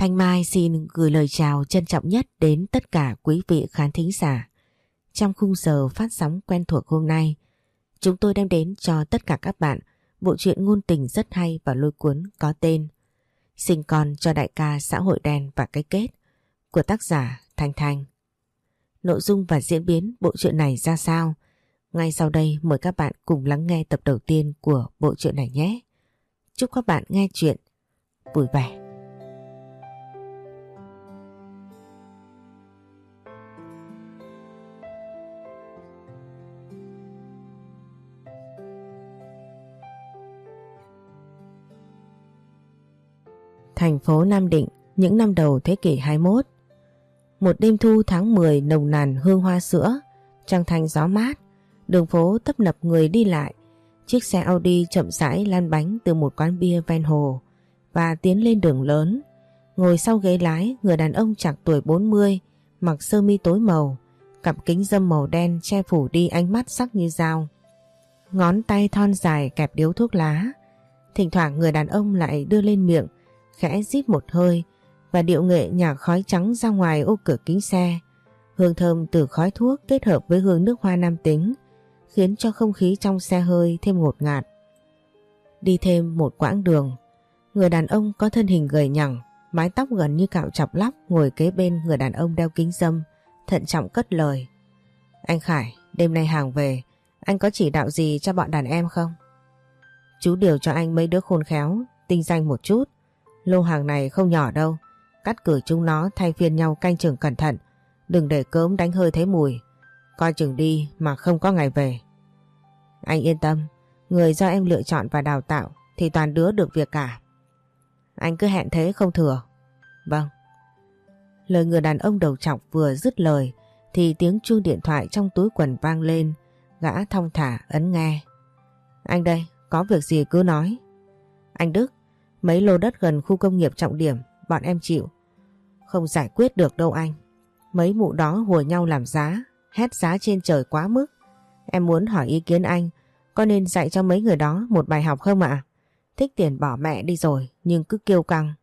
Thanh Mai xin gửi lời chào trân trọng nhất đến tất cả quý vị khán thính giả. Trong khung giờ phát sóng quen thuộc hôm nay, chúng tôi đem đến cho tất cả các bạn bộ truyện ngôn tình rất hay và lôi cuốn có tên Sinh con cho đại ca xã hội đen và cái kết của tác giả Thanh Thanh. Nội dung và diễn biến bộ truyện này ra sao? Ngay sau đây mời các bạn cùng lắng nghe tập đầu tiên của bộ truyện này nhé. Chúc các bạn nghe truyện vui vẻ. Thành phố Nam Định, những năm đầu thế kỷ 21. Một đêm thu tháng 10 nồng nàn hương hoa sữa, trăng thanh gió mát, đường phố tấp nập người đi lại. Chiếc xe Audi chậm rãi lăn bánh từ một quán bia ven hồ và tiến lên đường lớn. Ngồi sau ghế lái, người đàn ông chạc tuổi 40, mặc sơ mi tối màu, cặp kính râm màu đen che phủ đi ánh mắt sắc như dao. Ngón tay thon dài kẹp điếu thuốc lá. Thỉnh thoảng người đàn ông lại đưa lên miệng, khẽ rít một hơi và điệu nghệ nhả khói trắng ra ngoài ô cửa kính xe. Hương thơm từ khói thuốc kết hợp với hương nước hoa nam tính khiến cho không khí trong xe hơi thêm ngột ngạt. Đi thêm một quãng đường, người đàn ông có thân hình gầy nhẳng, mái tóc gần như cạo chọc lóc ngồi kế bên người đàn ông đeo kính râm, thận trọng cất lời. Anh Khải, đêm nay hàng về, anh có chỉ đạo gì cho bọn đàn em không? Chú điều cho anh mấy đứa khôn khéo, tinh danh một chút. Lô hàng này không nhỏ đâu, cắt cử chúng nó thay phiên nhau canh chừng cẩn thận, đừng để cớm đánh hơi thấy mùi, coi chừng đi mà không có ngày về. Anh yên tâm, người do em lựa chọn và đào tạo thì toàn đứa được việc cả. Anh cứ hẹn thế không thừa. Vâng. Lời người đàn ông đầu trọc vừa dứt lời thì tiếng chuông điện thoại trong túi quần vang lên, gã thong thả ấn nghe. Anh đây, có việc gì cứ nói. Anh Đức, mấy lô đất gần khu công nghiệp trọng điểm, bọn em chịu. Không giải quyết được đâu anh. Mấy mụ đó hùa nhau làm giá, hét giá trên trời quá mức. Em muốn hỏi ý kiến anh, có nên dạy cho mấy người đó một bài học không ạ? Thích tiền bỏ mẹ đi rồi, nhưng cứ kiêu căng.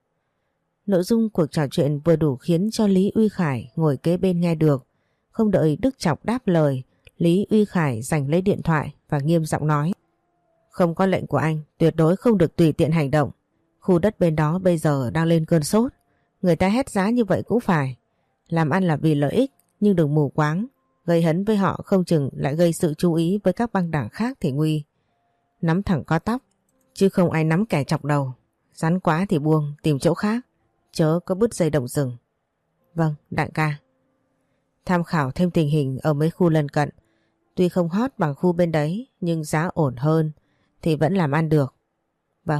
Nội dung cuộc trò chuyện vừa đủ khiến cho Lý Uy Khải ngồi kế bên nghe được. Không đợi Đức Chọc đáp lời, Lý Uy Khải giành lấy điện thoại và nghiêm giọng nói. Không có lệnh của anh, tuyệt đối không được tùy tiện hành động. Khu đất bên đó bây giờ đang lên cơn sốt. Người ta hét giá như vậy cũng phải. Làm ăn là vì lợi ích, nhưng đừng mù quáng. Gây hấn với họ không chừng lại gây sự chú ý với các băng đảng khác thì nguy. Nắm thẳng có tóc, chứ không ai nắm kẻ chọc đầu. Rắn quá thì buông, tìm chỗ khác. Chớ có bứt dây động rừng. Vâng, đại ca. Tham khảo thêm tình hình ở mấy khu lân cận. Tuy không hot bằng khu bên đấy, nhưng giá ổn hơn thì vẫn làm ăn được. Vâng.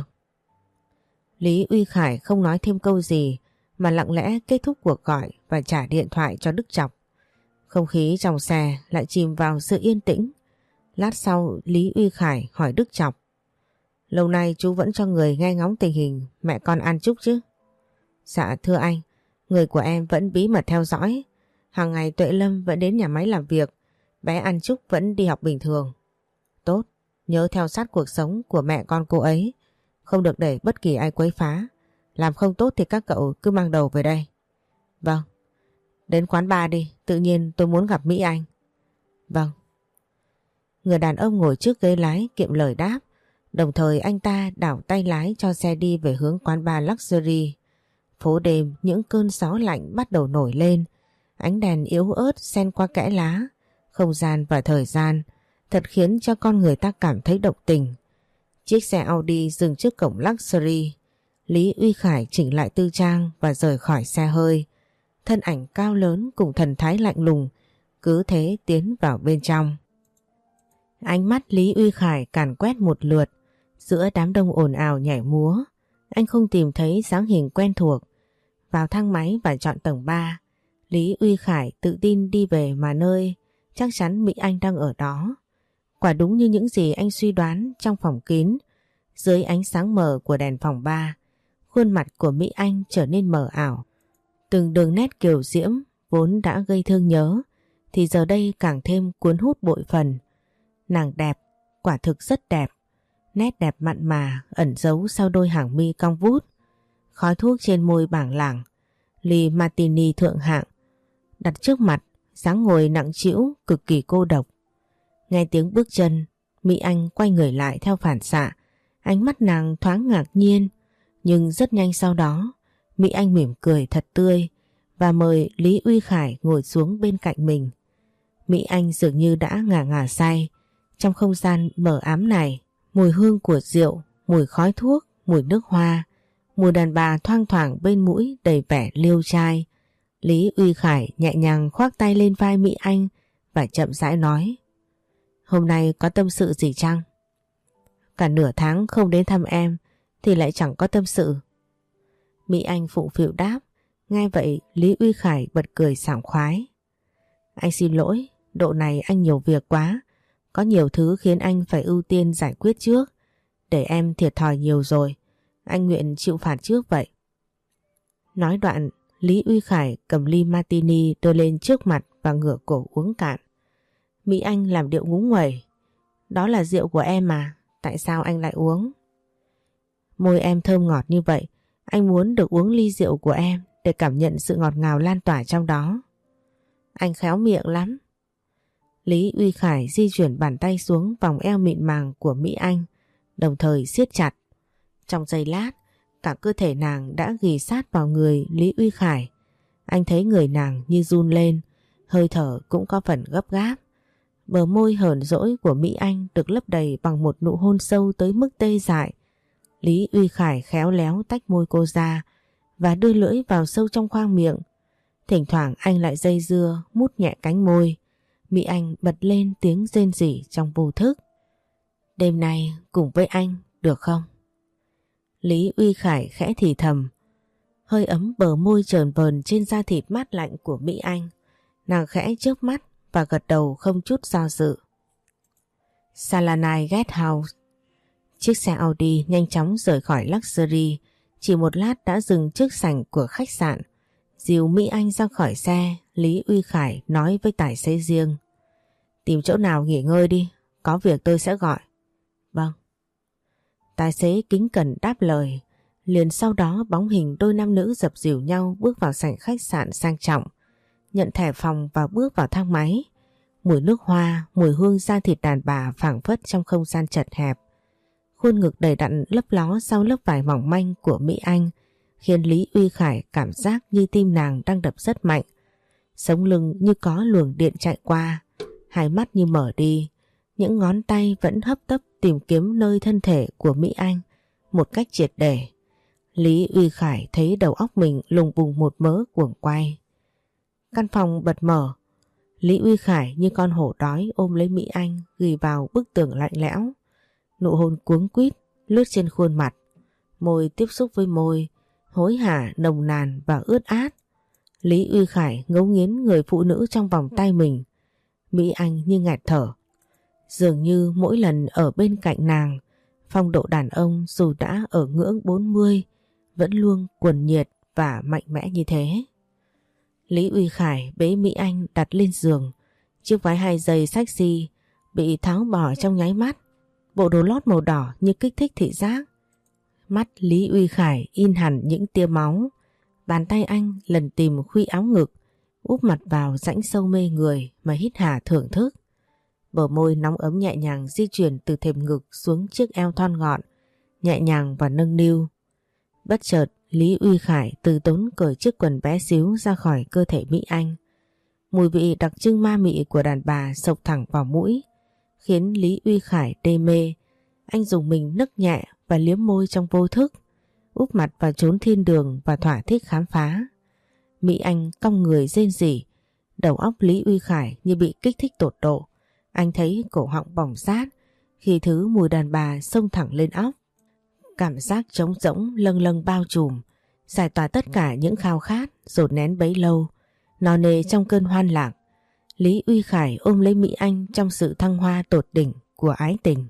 Lý Uy Khải không nói thêm câu gì mà lặng lẽ kết thúc cuộc gọi và trả điện thoại cho Đức Chọc. Không khí trong xe lại chìm vào sự yên tĩnh. Lát sau Lý Uy Khải hỏi Đức Chọc. Lâu nay chú vẫn cho người nghe ngóng tình hình mẹ con An Trúc chứ? Dạ thưa anh, người của em vẫn bí mật theo dõi. Hàng ngày Tuệ Lâm vẫn đến nhà máy làm việc. Bé An Trúc vẫn đi học bình thường. Tốt, nhớ theo sát cuộc sống của mẹ con cô ấy. Không được để bất kỳ ai quấy phá. Làm không tốt thì các cậu cứ mang đầu về đây. Vâng. Đến quán bar đi, tự nhiên tôi muốn gặp Mỹ Anh. Vâng. Người đàn ông ngồi trước ghế lái kiệm lời đáp. Đồng thời anh ta đảo tay lái cho xe đi về hướng quán bar Luxury. Phố đêm những cơn gió lạnh bắt đầu nổi lên. Ánh đèn yếu ớt xen qua kẽ lá. Không gian và thời gian thật khiến cho con người ta cảm thấy động tình. Chiếc xe Audi dừng trước cổng Luxury. Lý Uy Khải chỉnh lại tư trang và rời khỏi xe hơi. Thân ảnh cao lớn cùng thần thái lạnh lùng cứ thế tiến vào bên trong. Ánh mắt Lý Uy Khải càn quét một lượt giữa đám đông ồn ào nhảy múa. Anh không tìm thấy dáng hình quen thuộc. Vào thang máy và chọn tầng 3. Lý Uy Khải tự tin đi về mà nơi chắc chắn Mỹ Anh đang ở đó. Quả đúng như những gì anh suy đoán trong phòng kín. Dưới ánh sáng mờ của đèn phòng 3, khuôn mặt của Mỹ Anh trở nên mờ ảo. Từng đường nét kiều diễm vốn đã gây thương nhớ thì giờ đây càng thêm cuốn hút bội phần. Nàng đẹp, quả thực rất đẹp. Nét đẹp mặn mà ẩn giấu sau đôi hàng mi cong vút. khói thuốc trên môi bảng lảng, ly martini thượng hạng đặt trước mặt, dáng ngồi nặng trĩu cực kỳ cô độc. Nghe tiếng bước chân, Mỹ Anh quay người lại theo phản xạ, ánh mắt nàng thoáng ngạc nhiên, nhưng rất nhanh sau đó Mỹ Anh mỉm cười thật tươi và mời Lý Uy Khải ngồi xuống bên cạnh mình. Mỹ Anh dường như đã ngả ngả say trong không gian mờ ám này, mùi hương của rượu, mùi khói thuốc, mùi nước hoa, mùi đàn bà thoang thoảng bên mũi đầy vẻ liêu trai. Lý Uy Khải nhẹ nhàng khoác tay lên vai Mỹ Anh và chậm rãi nói: "Hôm nay có tâm sự gì chăng? Cả nửa tháng không đến thăm em thì lại chẳng có tâm sự." Mỹ Anh phụng phịu đáp. Nghe vậy Lý Uy Khải bật cười sảng khoái: "Anh xin lỗi, độ này anh nhiều việc quá, có nhiều thứ khiến anh phải ưu tiên giải quyết trước, để em thiệt thòi nhiều rồi, anh nguyện chịu phạt trước vậy." Nói đoạn, Lý Uy Khải cầm ly martini đưa lên trước mặt và ngửa cổ uống cạn. Mỹ Anh làm điệu ngúng nguẩy: "Đó là rượu của em mà, tại sao anh lại uống?" "Môi em thơm ngọt như vậy, anh muốn được uống ly rượu của em để cảm nhận sự ngọt ngào lan tỏa trong đó." "Anh khéo miệng lắm." Lý Uy Khải di chuyển bàn tay xuống vòng eo mịn màng của Mỹ Anh, đồng thời siết chặt. Trong giây lát, cả cơ thể nàng đã ghì sát vào người Lý Uy Khải. Anh thấy người nàng như run lên, hơi thở cũng có phần gấp gáp. Bờ môi hờn dỗi của Mỹ Anh được lấp đầy bằng một nụ hôn sâu tới mức tê dại. Lý Uy Khải khéo léo tách môi cô ra và đưa lưỡi vào sâu trong khoang miệng. Thỉnh thoảng anh lại dây dưa mút nhẹ cánh môi. Mỹ Anh bật lên tiếng rên rỉ trong vô thức: "Đêm nay cùng với anh được không?" Lý Uy Khải khẽ thì thầm. Hơi ấm bờ môi trờn vờn trên da thịt mát lạnh của Mỹ Anh. Nàng khẽ chớp mắt và gật đầu không chút do dự. Salanai Guesthouse. Chiếc xe Audi nhanh chóng rời khỏi Luxury, chỉ một lát đã dừng trước sảnh của khách sạn. Dìu Mỹ Anh ra khỏi xe, Lý Uy Khải nói với tài xế riêng: "Tìm chỗ nào nghỉ ngơi đi, có việc tôi sẽ gọi." "Vâng." Tài xế kính cẩn đáp lời. Liền sau đó bóng hình đôi nam nữ dập dìu nhau bước vào sảnh khách sạn sang trọng, nhận thẻ phòng và bước vào thang máy. Mùi nước hoa, mùi hương da thịt đàn bà phảng phất trong không gian chật hẹp. Khuôn ngực đầy đặn lấp ló sau lớp vải mỏng manh của Mỹ Anh khiến Lý Uy Khải cảm giác như tim nàng đang đập rất mạnh. Sống lưng như có luồng điện chạy qua, hai mắt như mở đi, những ngón tay vẫn hấp tấp tìm kiếm nơi thân thể của Mỹ Anh một cách triệt để. Lý Uy Khải thấy đầu óc mình lùng bùng một mớ guồng quay. Căn phòng bật mở. Lý Uy Khải như con hổ đói ôm lấy Mỹ Anh, ghì vào bức tường lạnh lẽo. Nụ hôn cuống quýt lướt trên khuôn mặt, môi tiếp xúc với môi, hối hả nồng nàn và ướt át. Lý Uy Khải ngấu nghiến người phụ nữ trong vòng tay mình. Mỹ Anh như nghẹt thở. Dường như mỗi lần ở bên cạnh nàng, phong độ đàn ông dù đã ở ngưỡng 40 vẫn luôn cuồng nhiệt và mạnh mẽ như thế. Lý Uy Khải bế Mỹ Anh đặt lên giường. Chiếc váy 2 giây sexy bị tháo bỏ trong nháy mắt. Bộ đồ lót màu đỏ như kích thích thị giác. Mắt Lý Uy Khải in hẳn những tia máu. Bàn tay anh lần tìm khuy áo ngực, úp mặt vào rãnh sâu mê người mà hít hà thưởng thức. Bờ môi nóng ấm nhẹ nhàng di chuyển từ thềm ngực xuống chiếc eo thon gọn, nhẹ nhàng và nâng niu. Bất chợt Lý Uy Khải từ tốn cởi chiếc quần bé xíu ra khỏi cơ thể Mỹ Anh. Mùi vị đặc trưng ma mị của đàn bà xộc thẳng vào mũi, khiến Lý Uy Khải đê mê. Anh dùng mình nức nhẹ và liếm môi trong vô thức, úp mặt vào chốn thiên đường và thỏa thích khám phá. Mỹ Anh cong người rên rỉ, đầu óc Lý Uy Khải như bị kích thích tột độ. Anh thấy cổ họng bỏng rát khi thứ mùi đàn bà xông thẳng lên óc. Cảm giác trống rỗng lâng lâng bao trùm, giải tỏa tất cả những khao khát dồn nén bấy lâu, no nê trong cơn hoan lạc. Lý Uy Khải ôm lấy Mỹ Anh trong sự thăng hoa tột đỉnh của ái tình.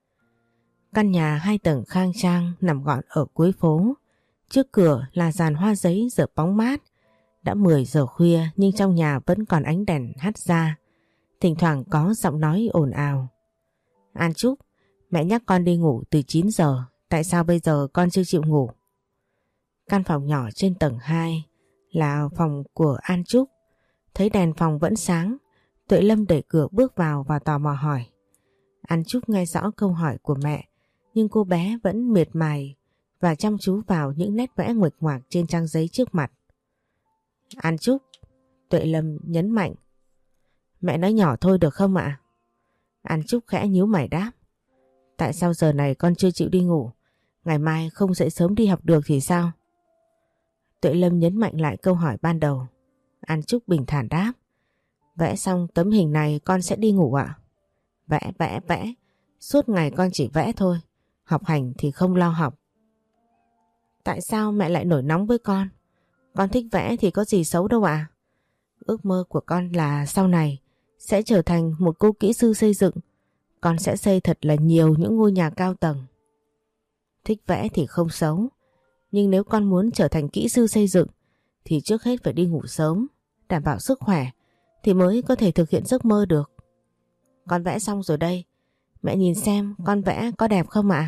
Căn nhà 2 tầng khang trang nằm gọn ở cuối phố. Trước cửa là giàn hoa giấy rợp bóng mát. Đã 10 giờ khuya nhưng trong nhà vẫn còn ánh đèn hắt ra. Thỉnh thoảng có giọng nói ồn ào. "An Trúc, mẹ nhắc con đi ngủ từ 9 giờ. Tại sao bây giờ con chưa chịu ngủ?" Căn phòng nhỏ trên tầng 2 là phòng của An Trúc. Thấy đèn phòng vẫn sáng, Tuệ Lâm đẩy cửa bước vào và tò mò hỏi. An Trúc nghe rõ câu hỏi của mẹ, nhưng cô bé vẫn miệt mài và chăm chú vào những nét vẽ nguệch ngoạc trên trang giấy trước mặt. An Trúc, Tuệ Lâm nhấn mạnh. Mẹ nói nhỏ thôi được không ạ? An Trúc khẽ nhíu mày đáp. Tại sao giờ này con chưa chịu đi ngủ? Ngày mai không dậy sớm đi học được thì sao? Tuệ Lâm nhấn mạnh lại câu hỏi ban đầu. An Trúc bình thản đáp. Vẽ xong tấm hình này con sẽ đi ngủ ạ. Vẽ. Suốt ngày con chỉ vẽ thôi. Học hành thì không lo học. Tại sao mẹ lại nổi nóng với con? Con thích vẽ thì có gì xấu đâu ạ. Ước mơ của con là sau này sẽ trở thành một cô kỹ sư xây dựng. Con sẽ xây thật là nhiều những ngôi nhà cao tầng. Thích vẽ thì không xấu. Nhưng nếu con muốn trở thành kỹ sư xây dựng thì trước hết phải đi ngủ sớm, đảm bảo sức khỏe thì mới có thể thực hiện giấc mơ được. Con vẽ xong rồi đây. Mẹ nhìn xem con vẽ có đẹp không ạ?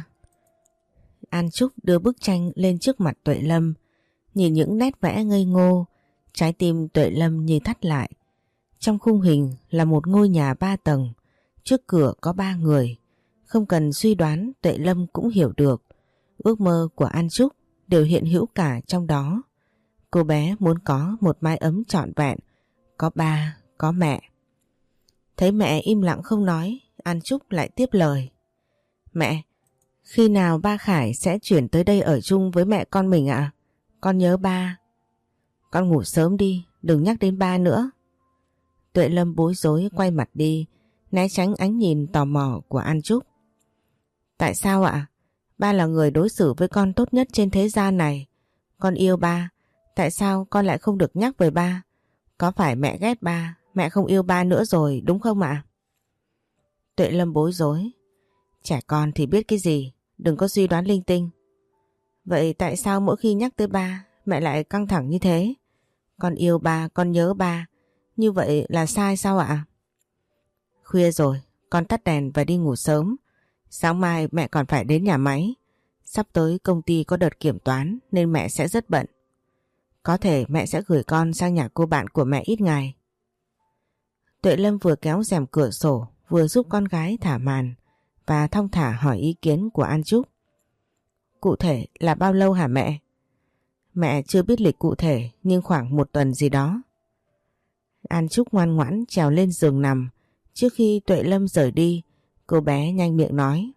An Trúc đưa bức tranh lên trước mặt Tuệ Lâm. Nhìn những nét vẽ ngây ngô, trái tim Tuệ Lâm như thắt lại. Trong khung hình là một ngôi nhà 3 tầng, trước cửa có 3 người. Không cần suy đoán, Tuệ Lâm cũng hiểu được. Ước mơ của An Trúc đều hiện hữu cả trong đó. Cô bé muốn có một mái ấm trọn vẹn, có ba, có mẹ. Thấy mẹ im lặng không nói, An Trúc lại tiếp lời. Mẹ, khi nào ba Khải sẽ chuyển tới đây ở chung với mẹ con mình ạ? Con nhớ ba. Con ngủ sớm đi, đừng nhắc đến ba nữa. Tuệ Lâm bối rối quay mặt đi, né tránh ánh nhìn tò mò của An Trúc. Tại sao ạ? Ba là người đối xử với con tốt nhất trên thế gian này. Con yêu ba, tại sao con lại không được nhắc về ba? Có phải mẹ ghét ba, mẹ không yêu ba nữa rồi đúng không ạ? Tuệ Lâm bối rối. Trẻ con thì biết cái gì, đừng có suy đoán linh tinh. Vậy tại sao mỗi khi nhắc tới ba, mẹ lại căng thẳng như thế? Con yêu ba, con nhớ ba, như vậy là sai sao ạ? Khuya rồi, con tắt đèn và đi ngủ sớm. Sáng mai mẹ còn phải đến nhà máy. Sắp tới công ty có đợt kiểm toán nên mẹ sẽ rất bận. Có thể mẹ sẽ gửi con sang nhà cô bạn của mẹ ít ngày. Tuệ Lâm vừa kéo rèm cửa sổ, vừa giúp con gái thả màn và thong thả hỏi ý kiến của An Trúc. Cụ thể là bao lâu hả mẹ? Mẹ chưa biết lịch cụ thể nhưng khoảng 1 tuần gì đó. An Trúc ngoan ngoãn trèo lên giường nằm. Trước khi Tuệ Lâm rời đi, cô bé nhanh miệng nói.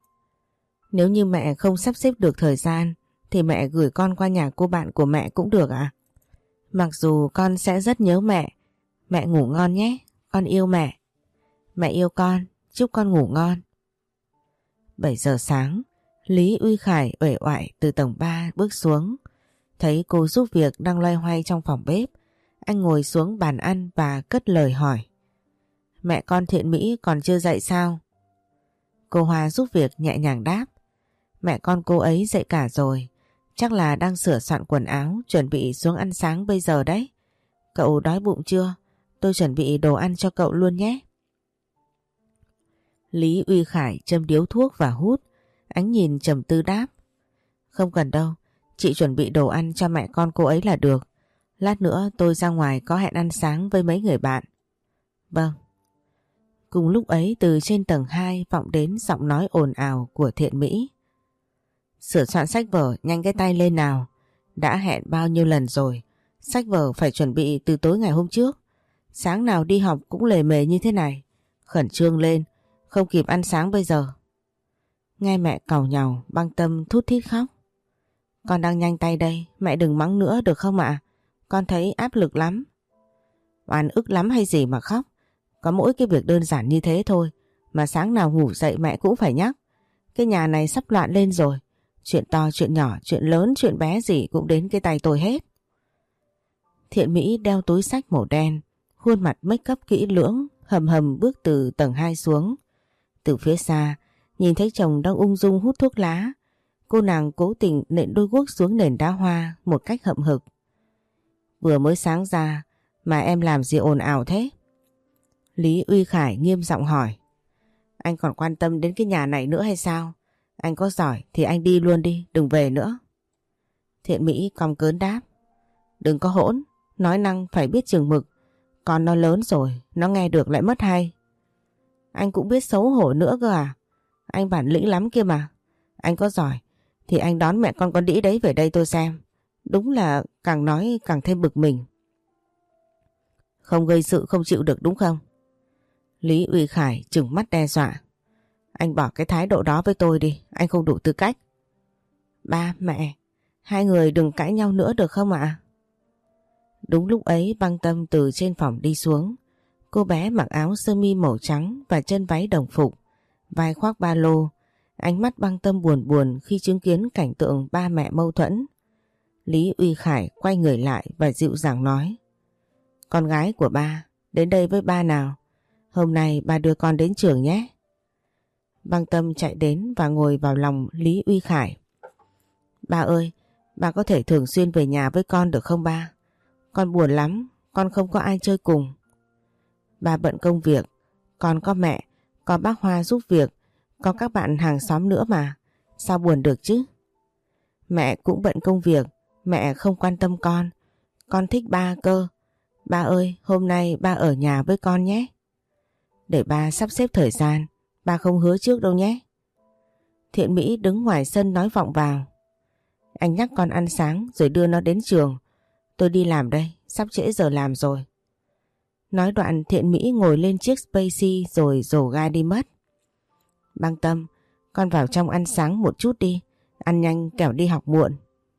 Nếu như mẹ không sắp xếp được thời gian thì mẹ gửi con qua nhà cô bạn của mẹ cũng được ạ. Mặc dù con sẽ rất nhớ mẹ. Mẹ ngủ ngon nhé, con yêu mẹ. Mẹ yêu con, chúc con ngủ ngon. 7 giờ sáng, Lý Uy Khải uể oải từ tầng 3 bước xuống. Thấy cô giúp việc đang loay hoay trong phòng bếp, anh ngồi xuống bàn ăn và cất lời hỏi. Mẹ con Thiện Mỹ còn chưa dậy sao? Cô Hoa giúp việc nhẹ nhàng đáp. Mẹ con cô ấy dậy cả rồi, chắc là đang sửa soạn quần áo chuẩn bị xuống ăn sáng bây giờ đấy. Cậu đói bụng chưa? Tôi chuẩn bị đồ ăn cho cậu luôn nhé. Lý Uy Khải châm điếu thuốc và hút, ánh nhìn trầm tư đáp. Không cần đâu, chị chuẩn bị đồ ăn cho mẹ con cô ấy là được. Lát nữa tôi ra ngoài có hẹn ăn sáng với mấy người bạn. Vâng. Cùng lúc ấy từ trên tầng 2 vọng đến giọng nói ồn ào của Thiện Mỹ. Sửa soạn sách vở nhanh cái tay lên nào. Đã hẹn bao nhiêu lần rồi. Sách vở phải chuẩn bị từ tối ngày hôm trước. Sáng nào đi học cũng lề mề như thế này. Khẩn trương lên, không kịp ăn sáng bây giờ. Nghe mẹ càu nhàu, Băng Tâm thút thít khóc. Con đang nhanh tay đây, mẹ đừng mắng nữa được không ạ? Con thấy áp lực lắm. Oan ức lắm hay gì mà khóc. Có mỗi cái việc đơn giản như thế thôi mà sáng nào ngủ dậy mẹ cũng phải nhắc. Cái nhà này sắp loạn lên rồi. Chuyện to, chuyện nhỏ, chuyện lớn, chuyện bé gì cũng đến cái tay tôi hết. Thiện Mỹ đeo túi xách màu đen, khuôn mặt make up kỹ lưỡng, hầm hầm bước từ tầng 2 xuống. Từ phía xa, nhìn thấy chồng đang ung dung hút thuốc lá. Cô nàng cố tình nện đôi guốc xuống nền đá hoa một cách hậm hực. Vừa mới sáng ra mà em làm gì ồn ào thế? Lý Uy Khải nghiêm giọng hỏi. Anh còn quan tâm đến cái nhà này nữa hay sao? Anh có giỏi thì anh đi luôn đi, đừng về nữa. Thiện Mỹ cong cớn đáp. Đừng có hỗn, nói năng phải biết chừng mực. Con nó lớn rồi, nó nghe được lại mất hay. Anh cũng biết xấu hổ nữa cơ à? Anh bản lĩnh lắm kia mà. Anh có giỏi thì anh đón mẹ con đĩ đấy về đây tôi xem. Đúng là càng nói càng thêm bực mình. Không gây sự không chịu được đúng không? Lý Uy Khải trừng mắt đe dọa. Anh bỏ cái thái độ đó với tôi đi, anh không đủ tư cách. Ba, mẹ, hai người đừng cãi nhau nữa được không ạ? Đúng lúc ấy Băng Tâm từ trên phòng đi xuống. Cô bé mặc áo sơ mi màu trắng và chân váy đồng phục, vai khoác ba lô. Ánh mắt Băng Tâm buồn buồn khi chứng kiến cảnh tượng ba mẹ mâu thuẫn. Lý Uy Khải quay người lại và dịu dàng nói. Con gái của ba, đến đây với ba nào. Hôm nay ba đưa con đến trường nhé. Băng Tâm chạy đến và ngồi vào lòng Lý Uy Khải. Ba ơi, ba có thể thường xuyên về nhà với con được không ba? Con buồn lắm, con không có ai chơi cùng. Ba bận công việc, con có mẹ, có bác Hoa giúp việc, có các bạn hàng xóm nữa mà. Sao buồn được chứ? Mẹ cũng bận công việc, mẹ không quan tâm con thích ba cơ. Ba ơi, hôm nay ba ở nhà với con nhé. Để ba sắp xếp thời gian, ba không hứa trước đâu nhé. Thiện Mỹ đứng ngoài sân nói vọng vào. Anh nhắc con ăn sáng rồi đưa nó đến trường. Tôi đi làm đây, sắp trễ giờ làm rồi. Nói đoạn Thiện Mỹ ngồi lên chiếc Space rồi rồ ga đi mất. Băng Tâm, con vào trong ăn sáng một chút đi, ăn nhanh kẻo đi học muộn.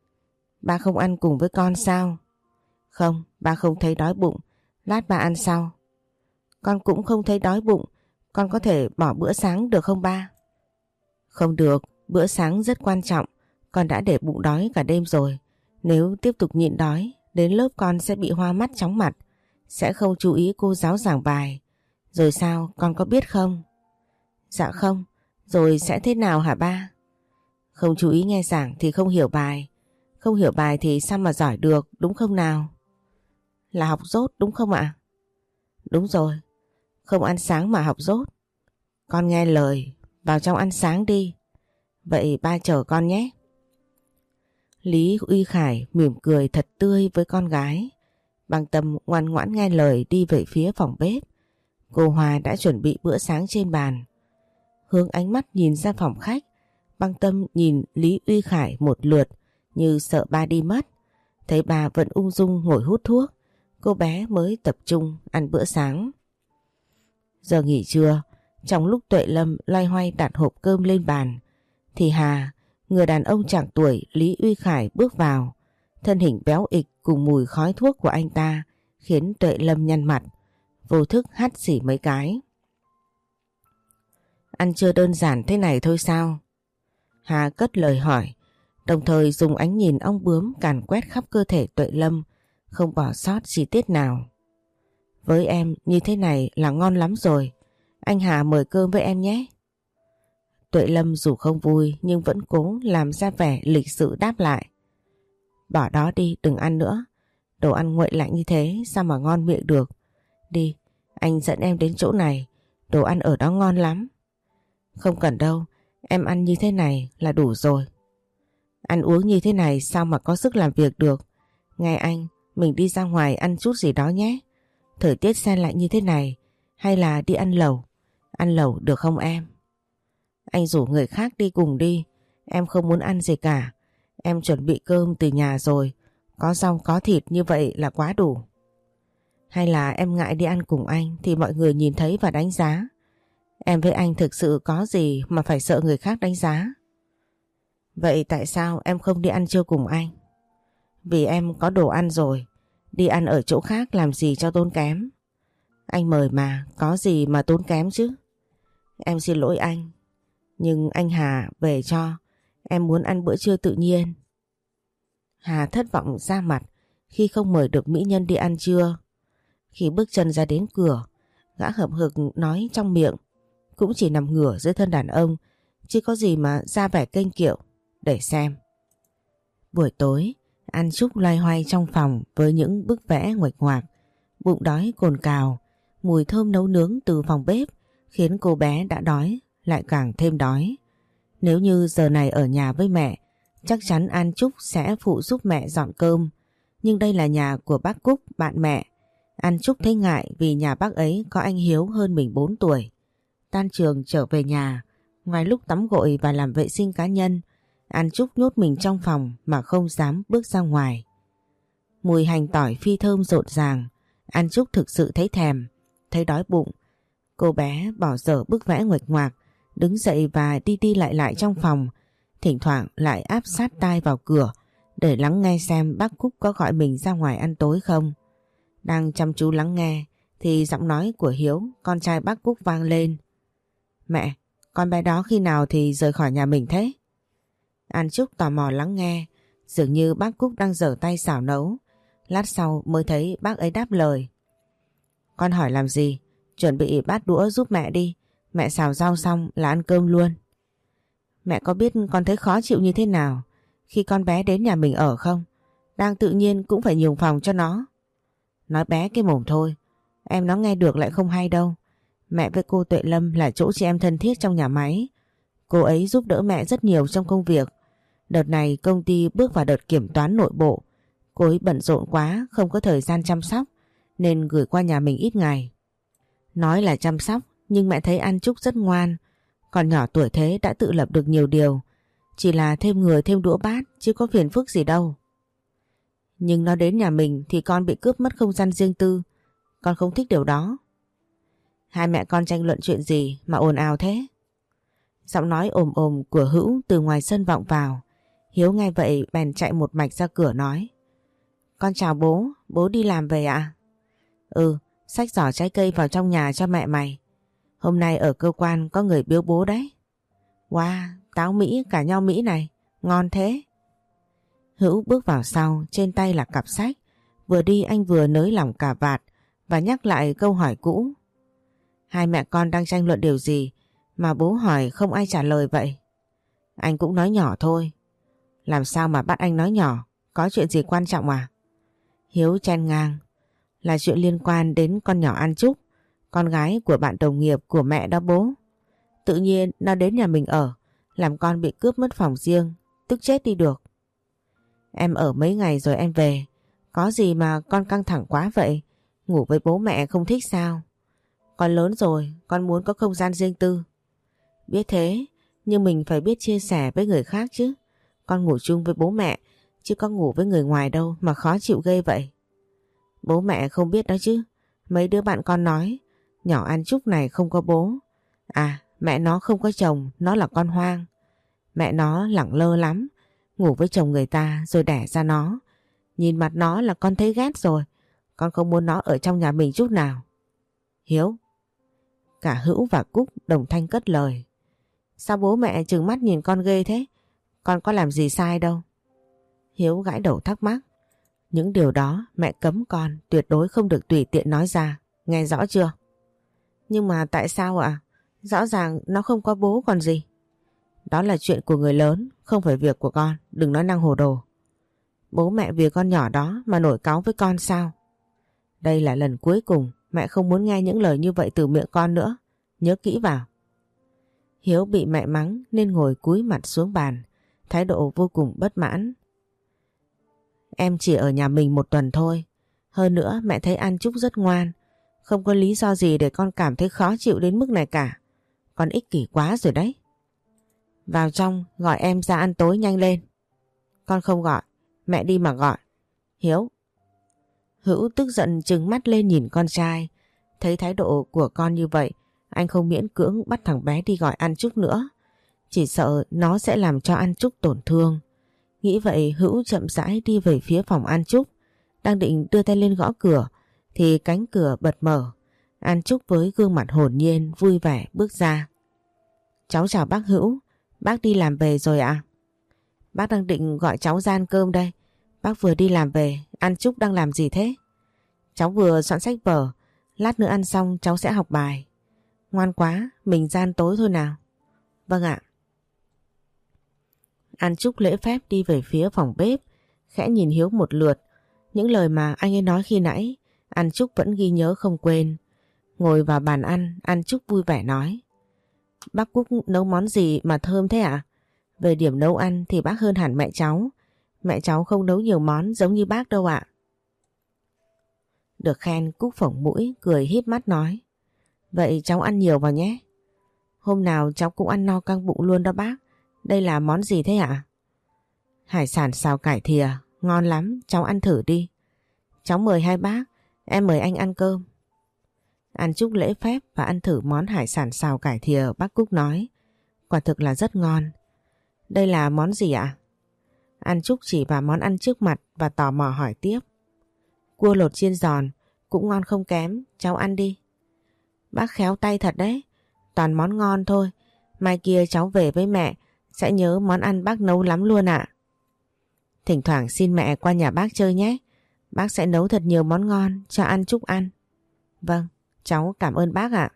Ba không ăn cùng với con sao? Không, ba không thấy đói bụng, lát ba ăn sau. Con cũng không thấy đói bụng, con có thể bỏ bữa sáng được không ba? Không được, bữa sáng rất quan trọng, con đã để bụng đói cả đêm rồi. Nếu tiếp tục nhịn đói, đến lớp con sẽ bị hoa mắt chóng mặt, sẽ không chú ý cô giáo giảng bài. Rồi sao, con có biết không? Dạ không, rồi sẽ thế nào hả ba? Không chú ý nghe giảng thì không hiểu bài. Không hiểu bài thì sao mà giỏi được, đúng không nào? Là học dốt đúng không ạ? Đúng rồi, không ăn sáng mà học dốt. Con nghe lời, vào trong ăn sáng đi. Vậy ba chờ con nhé. Lý Uy Khải mỉm cười thật tươi với con gái. Băng Tâm ngoan ngoãn nghe lời đi về phía phòng bếp. Cô Hòa đã chuẩn bị bữa sáng trên bàn. Hướng ánh mắt nhìn ra phòng khách, Băng Tâm nhìn Lý Uy Khải một lượt như sợ ba đi mất. Thấy bà vẫn ung dung ngồi hút thuốc, cô bé mới tập trung ăn bữa sáng. Giờ nghỉ trưa, trong lúc Tuệ Lâm loay hoay đặt hộp cơm lên bàn, thì Hà, người đàn ông trạc tuổi Lý Uy Khải bước vào. Thân hình béo ịch cùng mùi khói thuốc của anh ta khiến Tuệ Lâm nhăn mặt, vô thức hắt xỉ mấy cái. Ăn chưa đơn giản thế này thôi sao? Hà cất lời hỏi, đồng thời dùng ánh nhìn ong bướm càn quét khắp cơ thể Tuệ Lâm, không bỏ sót chi tiết nào. Với em như thế này là ngon lắm rồi, anh Hà mời cơm với em nhé. Tuệ Lâm dù không vui nhưng vẫn cố làm ra vẻ lịch sự đáp lại. Bỏ đó đi, đừng ăn nữa. Đồ ăn nguội lạnh như thế sao mà ngon miệng được. Đi, anh dẫn em đến chỗ này, đồ ăn ở đó ngon lắm. Không cần đâu, em ăn như thế này là đủ rồi. Ăn uống như thế này sao mà có sức làm việc được. Nghe anh, mình đi ra ngoài ăn chút gì đó nhé. Thời tiết se lạnh như thế này, hay là đi ăn lẩu? Ăn lẩu được không em? Anh rủ người khác đi cùng đi, em không muốn ăn gì cả. Em chuẩn bị cơm từ nhà rồi, có rau có thịt như vậy là quá đủ. Hay là em ngại đi ăn cùng anh thì mọi người nhìn thấy và đánh giá. Em với anh thực sự có gì mà phải sợ người khác đánh giá. Vậy tại sao em không đi ăn trưa cùng anh? Vì em có đồ ăn rồi, đi ăn ở chỗ khác làm gì cho tốn kém. Anh mời mà, có gì mà tốn kém chứ. Em xin lỗi anh, nhưng anh Hà về cho, em muốn ăn bữa trưa tự nhiên. Hà thất vọng ra mặt khi không mời được mỹ nhân đi ăn trưa. Khi bước chân ra đến cửa, gã hậm hực nói trong miệng, cũng chỉ nằm ngửa dưới thân đàn ông, chứ có gì mà ra vẻ kênh kiệu. Để xem. Buổi tối, ăn Trúc loay hoay trong phòng với những bức vẽ nguệch ngoạc, bụng đói cồn cào, mùi thơm nấu nướng từ phòng bếp khiến cô bé đã đói lại càng thêm đói. Nếu như giờ này ở nhà với mẹ chắc chắn An Trúc sẽ phụ giúp mẹ dọn cơm. Nhưng đây là nhà của bác Cúc, bạn mẹ. An Trúc thấy ngại vì nhà bác ấy có anh Hiếu hơn mình 4 tuổi. Tan trường trở về nhà, ngoài lúc tắm gội và làm vệ sinh cá nhân, An Trúc nhốt mình trong phòng mà không dám bước ra ngoài. Mùi hành tỏi phi thơm rộn ràng, An Trúc thực sự thấy thèm, thấy đói bụng. Cô bé bỏ dở bức vẽ nguệch ngoạc, đứng dậy và đi đi lại lại trong phòng, thỉnh thoảng lại áp sát tai vào cửa để lắng nghe xem bác Cúc có gọi mình ra ngoài ăn tối không. Đang chăm chú lắng nghe thì giọng nói của Hiếu, con trai bác Cúc vang lên. Mẹ, con bé đó khi nào thì rời khỏi nhà mình thế? An Trúc tò mò lắng nghe, dường như bác Cúc đang giở tay xào nấu. Lát sau mới thấy bác ấy đáp lời. Con hỏi làm gì? Chuẩn bị bát đũa giúp mẹ đi. Mẹ xào rau xong là ăn cơm luôn. Mẹ có biết con thấy khó chịu như thế nào khi con bé đến nhà mình ở không? Đang tự nhiên cũng phải nhường phòng cho nó. Nói bé cái mồm thôi, em nó nghe được lại không hay đâu. Mẹ với cô Tuệ Lâm là chỗ chị em thân thiết trong nhà máy. Cô ấy giúp đỡ mẹ rất nhiều trong công việc. Đợt này công ty bước vào đợt kiểm toán nội bộ. Cô ấy bận rộn quá, không có thời gian chăm sóc, nên gửi qua nhà mình ít ngày. Nói là chăm sóc, nhưng mẹ thấy An Trúc rất ngoan. Còn nhỏ tuổi thế đã tự lập được nhiều điều. Chỉ là thêm người thêm đũa bát, chứ có phiền phức gì đâu. Nhưng nó đến nhà mình thì con bị cướp mất không gian riêng tư. Con không thích điều đó. Hai mẹ con tranh luận chuyện gì mà ồn ào thế? Giọng nói ồm ồm của Hữu từ ngoài sân vọng vào. Hiếu nghe vậy bèn chạy một mạch ra cửa nói. Con chào bố, bố đi làm về ạ? Ừ, xách giỏ trái cây vào trong nhà cho mẹ mày. Hôm nay ở cơ quan có người biếu bố đấy. Wow, táo Mỹ cả nho Mỹ này, ngon thế. Hữu bước vào sau, trên tay là cặp sách. Vừa đi anh vừa nới lỏng cà vạt và nhắc lại câu hỏi cũ. Hai mẹ con đang tranh luận điều gì mà bố hỏi không ai trả lời vậy? Anh cũng nói nhỏ thôi. Làm sao mà bắt anh nói nhỏ? Có chuyện gì quan trọng à? Hiếu chen ngang. Là chuyện liên quan đến con nhỏ An Trúc, con gái của bạn đồng nghiệp của mẹ đó bố. Tự nhiên nó đến nhà mình ở, làm con bị cướp mất phòng riêng, tức chết đi được. Em ở mấy ngày rồi em về. Có gì mà con căng thẳng quá vậy? Ngủ với bố mẹ không thích sao? Con lớn rồi, con muốn có không gian riêng tư. Biết thế, nhưng mình phải biết chia sẻ với người khác chứ. Con ngủ chung với bố mẹ, chứ có ngủ với người ngoài đâu mà khó chịu ghê vậy. Bố mẹ không biết đó chứ. Mấy đứa bạn con nói, nhỏ An Trúc này không có bố. À, mẹ nó không có chồng, nó là con hoang. Mẹ nó lẳng lơ lắm, ngủ với chồng người ta rồi đẻ ra nó. Nhìn mặt nó là con thấy ghét rồi. Con không muốn nó ở trong nhà mình chút nào. Hiếu. Cả Hữu và Cúc đồng thanh cất lời. Sao bố mẹ trừng mắt nhìn con ghê thế? Con có làm gì sai đâu. Hiếu gãi đầu thắc mắc. Những điều đó mẹ cấm con tuyệt đối không được tùy tiện nói ra. Nghe rõ chưa? Nhưng mà tại sao ạ? Rõ ràng nó không có bố còn gì. Đó là chuyện của người lớn, không phải việc của con. Đừng nói năng hồ đồ. Bố mẹ vì con nhỏ đó mà nổi cáu với con sao? Đây là lần cuối cùng mẹ không muốn nghe những lời như vậy từ miệng con nữa. Nhớ kỹ vào. Hiếu bị mẹ mắng nên ngồi cúi mặt xuống bàn, thái độ vô cùng bất mãn. Em chỉ ở nhà mình một tuần thôi. Hơn nữa mẹ thấy An Trúc rất ngoan. Không có lý do gì để con cảm thấy khó chịu đến mức này cả. Con ích kỷ quá rồi đấy. Vào trong gọi em ra ăn tối nhanh lên. Con không gọi. Mẹ đi mà gọi. Hiếu. Hữu tức giận trừng mắt lên nhìn con trai. Thấy thái độ của con như vậy, anh không miễn cưỡng bắt thằng bé đi gọi An Trúc nữa. Chỉ sợ nó sẽ làm cho An Trúc tổn thương. Nghĩ vậy Hữu chậm rãi đi về phía phòng An Trúc. Đang định đưa tay lên gõ cửa thì cánh cửa bật mở. An Trúc với gương mặt hồn nhiên vui vẻ bước ra. Cháu chào bác Hữu. Bác đi làm về rồi ạ? Bác đang định gọi cháu ra ăn cơm đây. Bác vừa đi làm về. An Trúc đang làm gì thế? Cháu vừa soạn sách vở. Lát nữa ăn xong cháu sẽ học bài. Ngoan quá, mình ra ăn tối thôi nào. Vâng ạ. An Trúc lễ phép đi về phía phòng bếp, khẽ nhìn Hiếu một lượt. Những lời mà anh ấy nói khi nãy, An Trúc vẫn ghi nhớ không quên. Ngồi vào bàn ăn, An Trúc vui vẻ nói. Bác Cúc nấu món gì mà thơm thế ạ? Về điểm nấu ăn thì bác hơn hẳn mẹ cháu. Mẹ cháu không nấu nhiều món giống như bác đâu ạ. Được khen Cúc phổng mũi cười híp mắt nói. Vậy cháu ăn nhiều vào nhé. Hôm nào cháu cũng ăn no căng bụng luôn đó bác. Đây là món gì thế ạ? Hải sản xào cải thìa, ngon lắm, cháu ăn thử đi. Cháu mời hai bác, em mời anh ăn cơm. An Trúc lễ phép và ăn thử món hải sản xào cải thìa bác Cúc nói. Quả thực là rất ngon. Đây là món gì ạ? An Trúc chỉ vào món ăn trước mặt và tò mò hỏi tiếp. Cua lột chiên giòn, cũng ngon không kém, cháu ăn đi. Bác khéo tay thật đấy, toàn món ngon thôi. Mai kia cháu về với mẹ, sẽ nhớ món ăn bác nấu lắm luôn ạ. Thỉnh thoảng xin mẹ qua nhà bác chơi nhé. Bác sẽ nấu thật nhiều món ngon cho An Trúc ăn. Vâng, cháu cảm ơn bác ạ.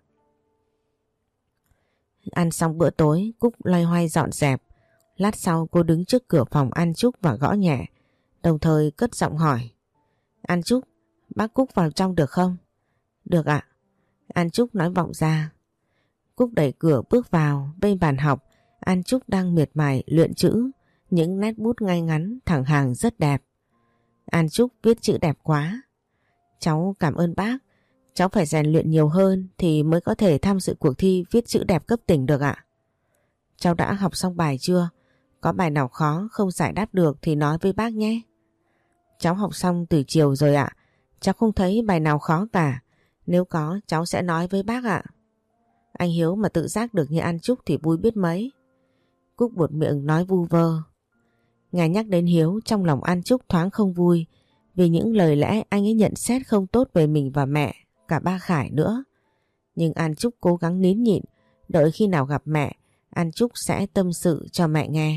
Ăn xong bữa tối, Cúc loay hoay dọn dẹp. Lát sau cô đứng trước cửa phòng An Trúc và gõ nhẹ, đồng thời cất giọng hỏi. An Trúc, bác Cúc vào trong được không? Được ạ. An Trúc nói vọng ra. Cúc đẩy cửa bước vào. Bên bàn học, An Trúc đang miệt mài luyện chữ. Những nét bút ngay ngắn thẳng hàng rất đẹp. An Trúc viết chữ đẹp quá. Cháu cảm ơn bác. Cháu phải rèn luyện nhiều hơn thì mới có thể tham dự cuộc thi viết chữ đẹp cấp tỉnh được ạ. Cháu đã học xong bài chưa? Có bài nào khó không giải đáp được thì nói với bác nhé. Cháu học xong từ chiều rồi ạ. Cháu không thấy bài nào khó cả. Nếu có cháu sẽ nói với bác ạ. Anh Hiếu mà tự giác được như An Trúc thì vui biết mấy. Cúc buột miệng nói vu vơ. Nghe nhắc đến Hiếu, trong lòng An Trúc thoáng không vui vì những lời lẽ anh ấy nhận xét không tốt về mình và mẹ, cả ba Khải nữa. Nhưng An Trúc cố gắng nín nhịn, đợi khi nào gặp mẹ, An Trúc sẽ tâm sự cho mẹ nghe.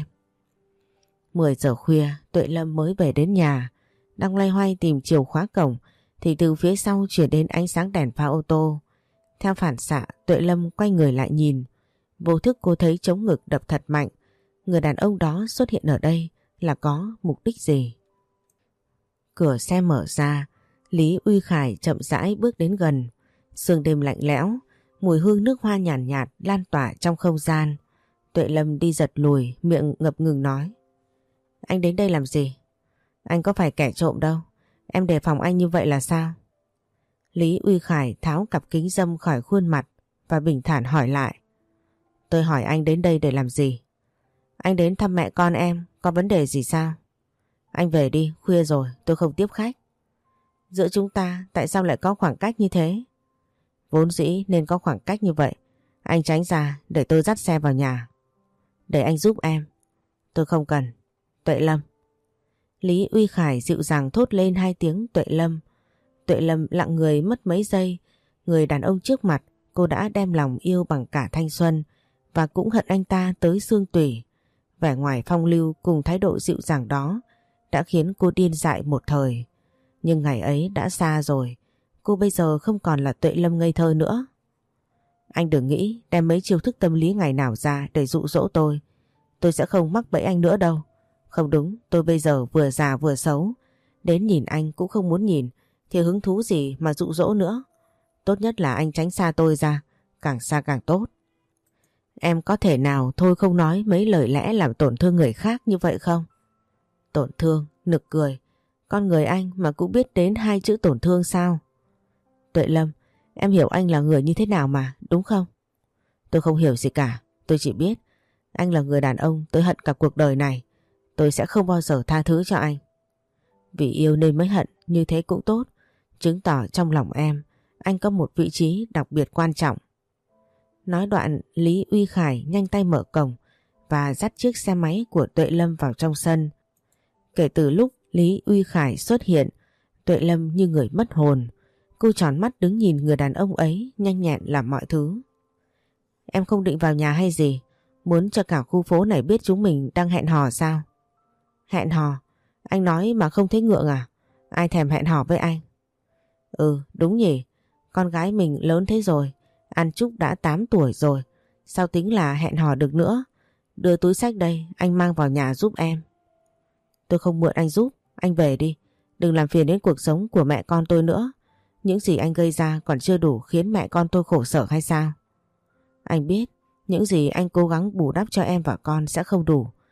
10 giờ khuya, Tuệ Lâm mới về đến nhà. Đang loay hoay tìm chìa khóa cổng thì từ phía sau chuyển đến ánh sáng đèn pha ô tô. Theo phản xạ, Tuệ Lâm quay người lại nhìn. Vô thức cô thấy trống ngực đập thật mạnh. Người đàn ông đó xuất hiện ở đây là có mục đích gì? Cửa xe mở ra, Lý Uy Khải chậm rãi bước đến gần. Sương đêm lạnh lẽo, mùi hương nước hoa nhàn nhạt lan tỏa trong không gian. Tuệ Lâm đi giật lùi, miệng ngập ngừng nói. Anh đến đây làm gì? Anh có phải kẻ trộm đâu. Em đề phòng anh như vậy là sao? Lý Uy Khải tháo cặp kính râm khỏi khuôn mặt và bình thản hỏi lại. Tôi hỏi anh đến đây để làm gì? Anh đến thăm mẹ con em, có vấn đề gì sao? Anh về đi, khuya rồi, tôi không tiếp khách. Giữa chúng ta tại sao lại có khoảng cách như thế? Vốn dĩ nên có khoảng cách như vậy. Anh tránh ra để tôi dắt xe vào nhà. Để anh giúp em. Tôi không cần. Tuệ Lâm. Lý Uy Khải dịu dàng thốt lên hai tiếng Tuệ Lâm. Tuệ Lâm lặng người mất mấy giây. Người đàn ông trước mặt cô đã đem lòng yêu bằng cả thanh xuân và cũng hận anh ta tới xương tủy. Vẻ ngoài phong lưu cùng thái độ dịu dàng đó đã khiến cô điên dại một thời. Nhưng ngày ấy đã xa rồi. Cô bây giờ không còn là Tuệ Lâm ngây thơ nữa. Anh đừng nghĩ đem mấy chiêu thức tâm lý ngày nào ra để dụ dỗ tôi. Tôi sẽ không mắc bẫy anh nữa đâu. Không đúng, tôi bây giờ vừa già vừa xấu. Đến nhìn anh cũng không muốn nhìn. Thì hứng thú gì mà dụ dỗ nữa. Tốt nhất là anh tránh xa tôi ra. Càng xa càng tốt. Em có thể nào thôi không nói mấy lời lẽ làm tổn thương người khác như vậy không? Tổn thương, nực cười. Con người anh mà cũng biết đến hai chữ tổn thương sao? Tuệ Lâm, em hiểu anh là người như thế nào mà, đúng không? Tôi không hiểu gì cả. Tôi chỉ biết anh là người đàn ông tôi hận cả cuộc đời này. Tôi sẽ không bao giờ tha thứ cho anh. Vì yêu nên mới hận, như thế cũng tốt. Chứng tỏ trong lòng em, anh có một vị trí đặc biệt quan trọng. Nói đoạn, Lý Uy Khải nhanh tay mở cổng và dắt chiếc xe máy của Tuệ Lâm vào trong sân. Kể từ lúc Lý Uy Khải xuất hiện, Tuệ Lâm như người mất hồn. Cô tròn mắt đứng nhìn người đàn ông ấy nhanh nhẹn làm mọi thứ. Em không định vào nhà hay gì? Muốn cho cả khu phố này biết chúng mình đang hẹn hò sao? Hẹn hò? Anh nói mà không thấy ngượng à? Ai thèm hẹn hò với anh? Ừ, đúng nhỉ. Con gái mình lớn thế rồi. An Trúc đã 8 tuổi rồi. Sao tính là hẹn hò được nữa? Đưa túi xách đây, anh mang vào nhà giúp em. Tôi không mượn anh giúp. Anh về đi. Đừng làm phiền đến cuộc sống của mẹ con tôi nữa. Những gì anh gây ra còn chưa đủ khiến mẹ con tôi khổ sở hay sao? Anh biết những gì anh cố gắng bù đắp cho em và con sẽ không đủ.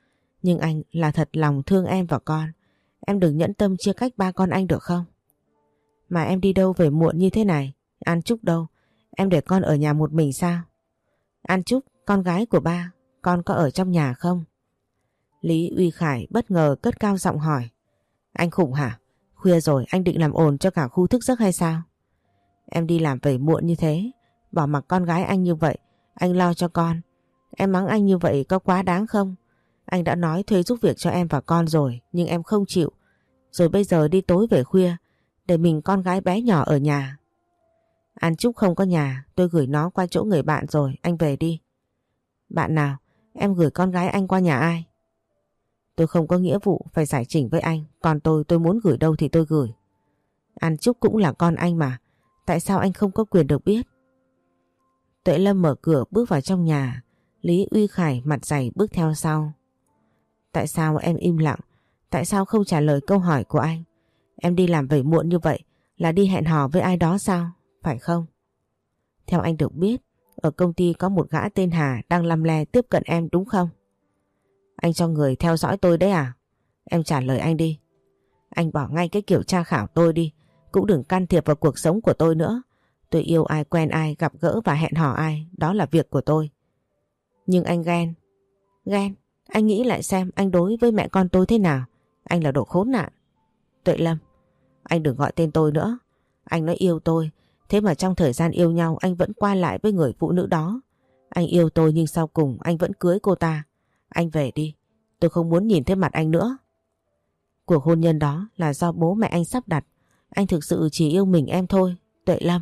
Nhưng anh là thật lòng thương em và con. Em đừng nhẫn tâm chia cách ba con anh được không? Mà em đi đâu về muộn như thế này? An Trúc đâu? Em để con ở nhà một mình sao? An Trúc, con gái của ba, con có ở trong nhà không? Lý Uy Khải bất ngờ cất cao giọng hỏi. Anh khủng hả? Khuya rồi anh định làm ồn cho cả khu thức giấc hay sao? Em đi làm về muộn như thế, bỏ mặc con gái anh như vậy, anh lo cho con. Em mắng anh như vậy có quá đáng không? Anh đã nói thuê giúp việc cho em và con rồi, nhưng em không chịu. Rồi bây giờ đi tối về khuya, để mình con gái bé nhỏ ở nhà. An Trúc không có nhà, tôi gửi nó qua chỗ người bạn rồi, anh về đi. Bạn nào? Em gửi con gái anh qua nhà ai? Tôi không có nghĩa vụ phải giải trình với anh, còn tôi muốn gửi đâu thì tôi gửi. An Trúc cũng là con anh mà, tại sao anh không có quyền được biết? Tuệ Lâm mở cửa bước vào trong nhà, Lý Uy Khải mặt dày bước theo sau. Tại sao em im lặng? Tại sao không trả lời câu hỏi của anh? Em đi làm về muộn như vậy là đi hẹn hò với ai đó sao? Phải không? Theo anh được biết, ở công ty có một gã tên Hà đang lăm le tiếp cận em đúng không? Anh cho người theo dõi tôi đấy à? Em trả lời anh đi. Anh bỏ ngay cái kiểu tra khảo tôi đi, cũng đừng can thiệp vào cuộc sống của tôi nữa. Tôi yêu ai, quen ai, gặp gỡ và hẹn hò ai, đó là việc của tôi. Nhưng anh ghen. Ghen? Anh nghĩ lại xem anh đối với mẹ con tôi thế nào. Anh là đồ khốn nạn. Tuệ Lâm, anh đừng gọi tên tôi nữa. Anh nói yêu tôi, thế mà trong thời gian yêu nhau anh vẫn qua lại với người phụ nữ đó. Anh yêu tôi nhưng sau cùng anh vẫn cưới cô ta. Anh về đi, tôi không muốn nhìn thấy mặt anh nữa. Cuộc hôn nhân đó là do bố mẹ anh sắp đặt. Anh thực sự chỉ yêu mình em thôi, Tuệ Lâm.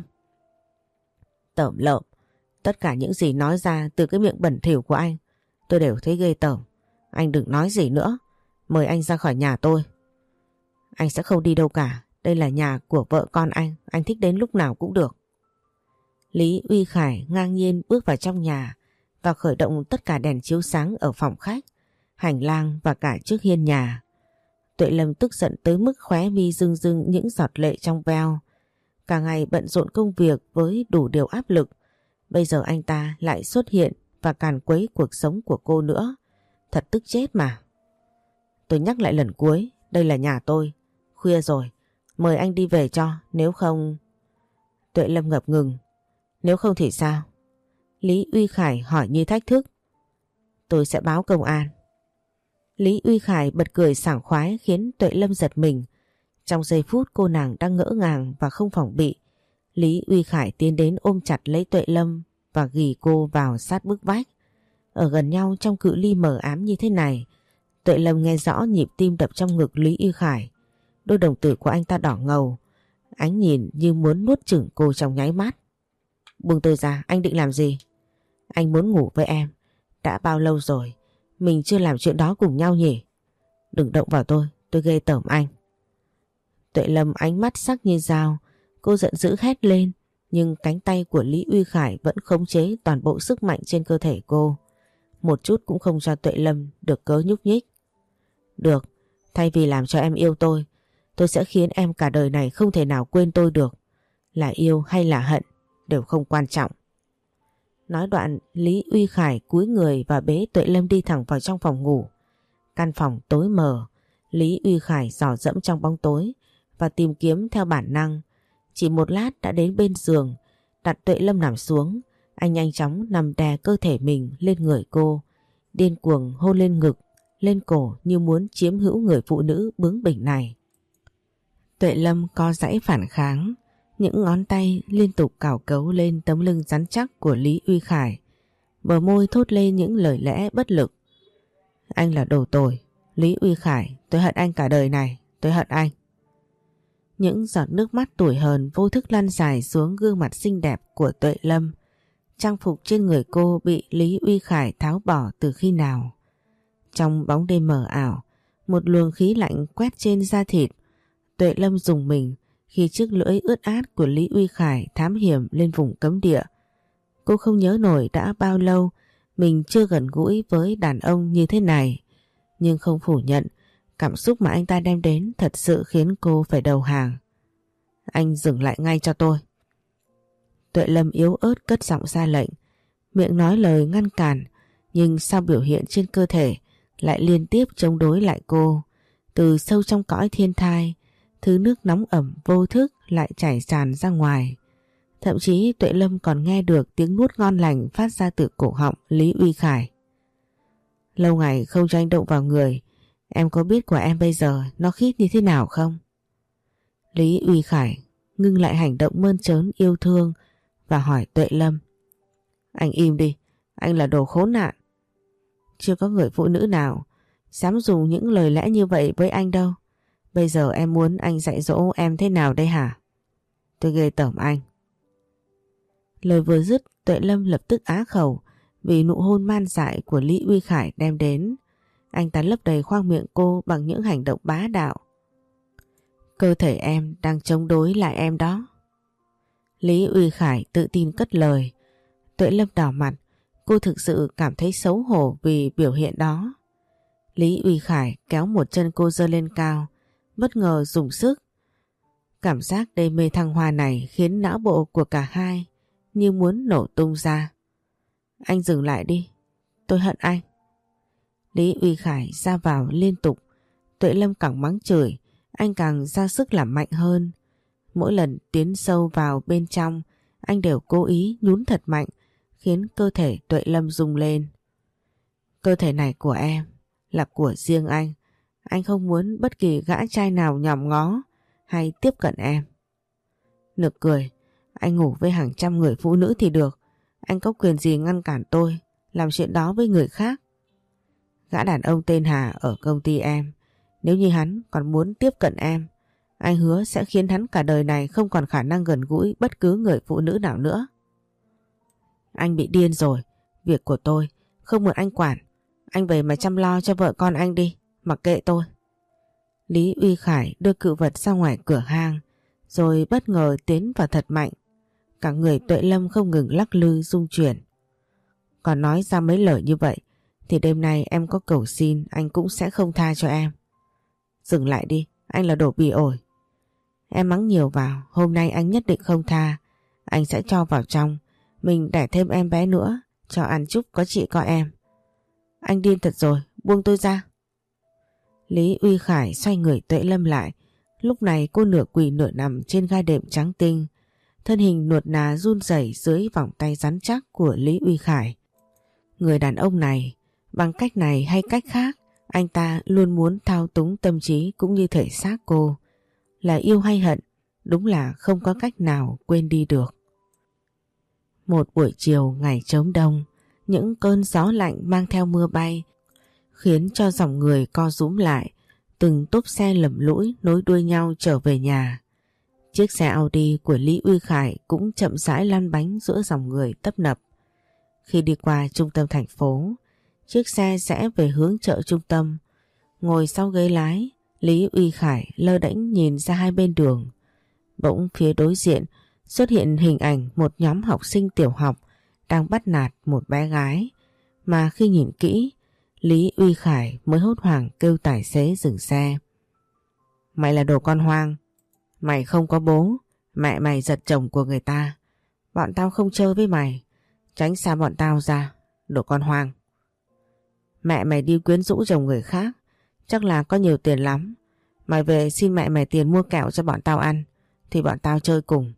Tởm lợm, tất cả những gì nói ra từ cái miệng bẩn thỉu của anh, tôi đều thấy ghê tởm. Anh đừng nói gì nữa, mời anh ra khỏi nhà tôi. Anh sẽ không đi đâu cả, đây là nhà của vợ con anh thích đến lúc nào cũng được. Lý Uy Khải ngang nhiên bước vào trong nhà và khởi động tất cả đèn chiếu sáng ở phòng khách, hành lang và cả trước hiên nhà. Tuệ Lâm tức giận tới mức khóe mi rưng rưng những giọt lệ trong veo. Cả ngày bận rộn công việc với đủ điều áp lực, bây giờ anh ta lại xuất hiện và càn quấy cuộc sống của cô nữa. Thật tức chết mà. Tôi nhắc lại lần cuối, đây là nhà tôi. Khuya rồi, mời anh đi về cho, nếu không... Tuệ Lâm ngập ngừng. Nếu không thì sao? Lý Uy Khải hỏi như thách thức. Tôi sẽ báo công an. Lý Uy Khải bật cười sảng khoái khiến Tuệ Lâm giật mình. Trong giây phút cô nàng đang ngỡ ngàng và không phòng bị, Lý Uy Khải tiến đến ôm chặt lấy Tuệ Lâm và ghì cô vào sát bức vách. Ở gần nhau trong cự ly mờ ám như thế này, Tuệ Lâm nghe rõ nhịp tim đập trong ngực Lý Uy Khải. Đôi đồng tử của anh ta đỏ ngầu, ánh nhìn như muốn nuốt chửng cô trong nháy mắt. Buông tôi ra, anh định làm gì? Anh muốn ngủ với em. Đã bao lâu rồi mình chưa làm chuyện đó cùng nhau nhỉ? Đừng động vào tôi ghê tởm anh. Tuệ Lâm ánh mắt sắc như dao, cô giận dữ hét lên, nhưng cánh tay của Lý Uy Khải vẫn khống chế toàn bộ sức mạnh trên cơ thể cô. Một chút cũng không cho Tuệ Lâm được cớ nhúc nhích. Được, thay vì làm cho em yêu tôi sẽ khiến em cả đời này không thể nào quên tôi được. Là yêu hay là hận đều không quan trọng. Nói đoạn, Lý Uy Khải cúi người và bế Tuệ Lâm đi thẳng vào trong phòng ngủ. Căn phòng tối mờ, Lý Uy Khải dò dẫm trong bóng tối và tìm kiếm theo bản năng. Chỉ một lát đã đến bên giường, đặt Tuệ Lâm nằm xuống. Anh nhanh chóng nằm đè cơ thể mình lên người cô, điên cuồng hôn lên ngực, lên cổ như muốn chiếm hữu người phụ nữ bướng bỉnh này. Tuệ Lâm co giãy phản kháng, những ngón tay liên tục cào cấu lên tấm lưng rắn chắc của Lý Uy Khải. Bờ môi thốt lên những lời lẽ bất lực. Anh là đồ tồi, Lý Uy Khải, tôi hận anh cả đời này, tôi hận anh. Những giọt nước mắt tủi hờn vô thức lăn dài xuống gương mặt xinh đẹp của Tuệ Lâm. Trang phục trên người cô bị Lý Uy Khải tháo bỏ từ khi nào? Trong bóng đêm mờ ảo, một luồng khí lạnh quét trên da thịt. Tuệ Lâm rùng mình khi chiếc lưỡi ướt át của Lý Uy Khải thám hiểm lên vùng cấm địa. Cô không nhớ nổi đã bao lâu mình chưa gần gũi với đàn ông như thế này. Nhưng không phủ nhận, cảm xúc mà anh ta đem đến thật sự khiến cô phải đầu hàng. Anh dừng lại ngay cho tôi. Tuệ Lâm yếu ớt cất giọng ra lệnh, miệng nói lời ngăn cản, nhưng sau biểu hiện trên cơ thể lại liên tiếp chống đối lại cô. Từ sâu trong cõi thiên thai, thứ nước nóng ẩm vô thức lại chảy tràn ra ngoài. Thậm chí Tuệ Lâm còn nghe được tiếng nuốt ngon lành phát ra từ cổ họng Lý Uy Khải. Lâu ngày không cho anh động vào người, em có biết của em bây giờ nó khít như thế nào không? Lý Uy Khải ngưng lại hành động mơn trớn yêu thương và hỏi Tuệ Lâm. Anh im đi, anh là đồ khốn nạn. Chưa có người phụ nữ nào dám dùng những lời lẽ như vậy với anh đâu. Bây giờ em muốn anh dạy dỗ em thế nào đây hả? Tôi ghê tởm anh. Lời vừa dứt, Tuệ Lâm lập tức á khẩu vì nụ hôn man dại của Lý Uy Khải đem đến. Anh ta lấp đầy khoang miệng cô bằng những hành động bá đạo. Cơ thể em đang chống đối lại em đó. Lý Uy Khải tự tin cất lời. Tuệ Lâm đỏ mặt, cô thực sự cảm thấy xấu hổ vì biểu hiện đó. Lý Uy Khải kéo một chân cô giơ lên cao, bất ngờ dùng sức. Cảm giác đê mê thăng hoa này khiến não bộ của cả hai như muốn nổ tung ra. Anh dừng lại đi, tôi hận anh. Lý Uy Khải ra vào liên tục. Tuệ Lâm càng mắng chửi, anh càng ra sức làm mạnh hơn. Mỗi lần tiến sâu vào bên trong, anh đều cố ý nhún thật mạnh, khiến cơ thể Tuệ Lâm rung lên. Cơ thể này của em là của riêng anh không muốn bất kỳ gã trai nào nhòm ngó hay tiếp cận em. Nực cười, anh ngủ với hàng trăm người phụ nữ thì được, anh có quyền gì ngăn cản tôi làm chuyện đó với người khác? Gã đàn ông tên Hà ở công ty em, nếu như hắn còn muốn tiếp cận em, anh hứa sẽ khiến hắn cả đời này không còn khả năng gần gũi bất cứ người phụ nữ nào nữa. Anh bị điên rồi, việc của tôi không muốn anh quản, anh về mà chăm lo cho vợ con anh đi, mặc kệ tôi. Lý Uy Khải đưa cự vật ra ngoài cửa hang, rồi bất ngờ tiến vào thật mạnh. Cả người Tuệ Lâm không ngừng lắc lư rung chuyển. Còn nói ra mấy lời như vậy thì đêm nay em có cầu xin anh cũng sẽ không tha cho em. Dừng lại đi, anh là đồ bỉ ổi. Em mắng nhiều vào, hôm nay anh nhất định không tha. Anh sẽ cho vào trong, mình đẻ thêm em bé nữa, cho ăn chúc có chị có em. Anh điên thật rồi, buông tôi ra. Lý Uy Khải xoay người Tuệ Lâm lại. Lúc này cô nửa quỳ nửa nằm trên gai đệm trắng tinh. Thân hình nuột nà run rẩy dưới vòng tay rắn chắc của Lý Uy Khải. Người đàn ông này, bằng cách này hay cách khác, anh ta luôn muốn thao túng tâm trí cũng như thể xác cô. Là yêu hay hận, đúng là không có cách nào quên đi được. Một buổi chiều ngày trống đông, những cơn gió lạnh mang theo mưa bay, khiến cho dòng người co rúm lại, từng tốp xe lầm lũi nối đuôi nhau trở về nhà. Chiếc xe Audi của Lý Uy Khải cũng chậm rãi lăn bánh giữa dòng người tấp nập. Khi đi qua trung tâm thành phố, chiếc xe sẽ về hướng chợ trung tâm. Ngồi sau ghế lái, Lý Uy Khải lơ đễnh nhìn ra hai bên đường. Bỗng phía đối diện xuất hiện hình ảnh một nhóm học sinh tiểu học đang bắt nạt một bé gái, mà khi nhìn kỹ, Lý Uy Khải mới hốt hoảng kêu tài xế dừng xe. Mày là đồ con hoang, mày không có bố, mẹ mày giật chồng của người ta. Bọn tao không chơi với mày, tránh xa bọn tao ra, đồ con hoang. Mẹ mày đi quyến rũ chồng người khác, chắc là có nhiều tiền lắm. Mày về xin mẹ mày tiền mua kẹo cho bọn tao ăn, thì bọn tao chơi cùng.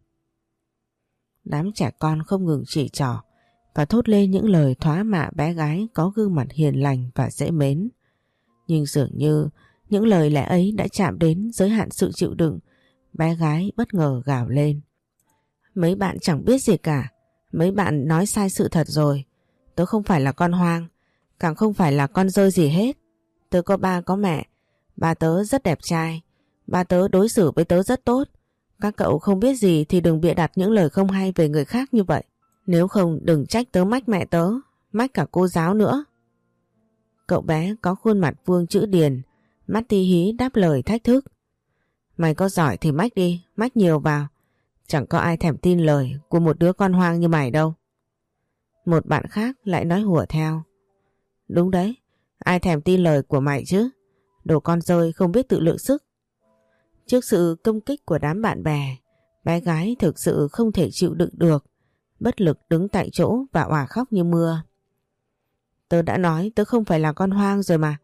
Đám trẻ con không ngừng chỉ trỏ và thốt lên những lời thoá mạ bé gái có gương mặt hiền lành và dễ mến. Nhưng dường như những lời lẽ ấy đã chạm đến giới hạn sự chịu đựng. Bé gái bất ngờ gào lên. Mấy bạn chẳng biết gì cả, mấy bạn nói sai sự thật rồi. Tớ không phải là con hoang, càng không phải là con dơi gì hết. Tớ có ba có mẹ, ba tớ rất đẹp trai, ba tớ đối xử với tớ rất tốt. Các cậu không biết gì thì đừng bịa đặt những lời không hay về người khác như vậy. Nếu không đừng trách tớ mách mẹ tớ, mách cả cô giáo nữa. Cậu bé có khuôn mặt vuông chữ điền, mắt tí hí đáp lời thách thức. Mày có giỏi thì mách đi, mách nhiều vào. Chẳng có ai thèm tin lời của một đứa con hoang như mày đâu. Một bạn khác lại nói hùa theo. Đúng đấy, ai thèm tin lời của mày chứ, đồ con dơi không biết tự lượng sức. Trước sự công kích của đám bạn bè, bé gái thực sự không thể chịu đựng được, bất lực đứng tại chỗ và òa khóc như mưa. Tớ đã nói tớ không phải là con hoang rồi mà,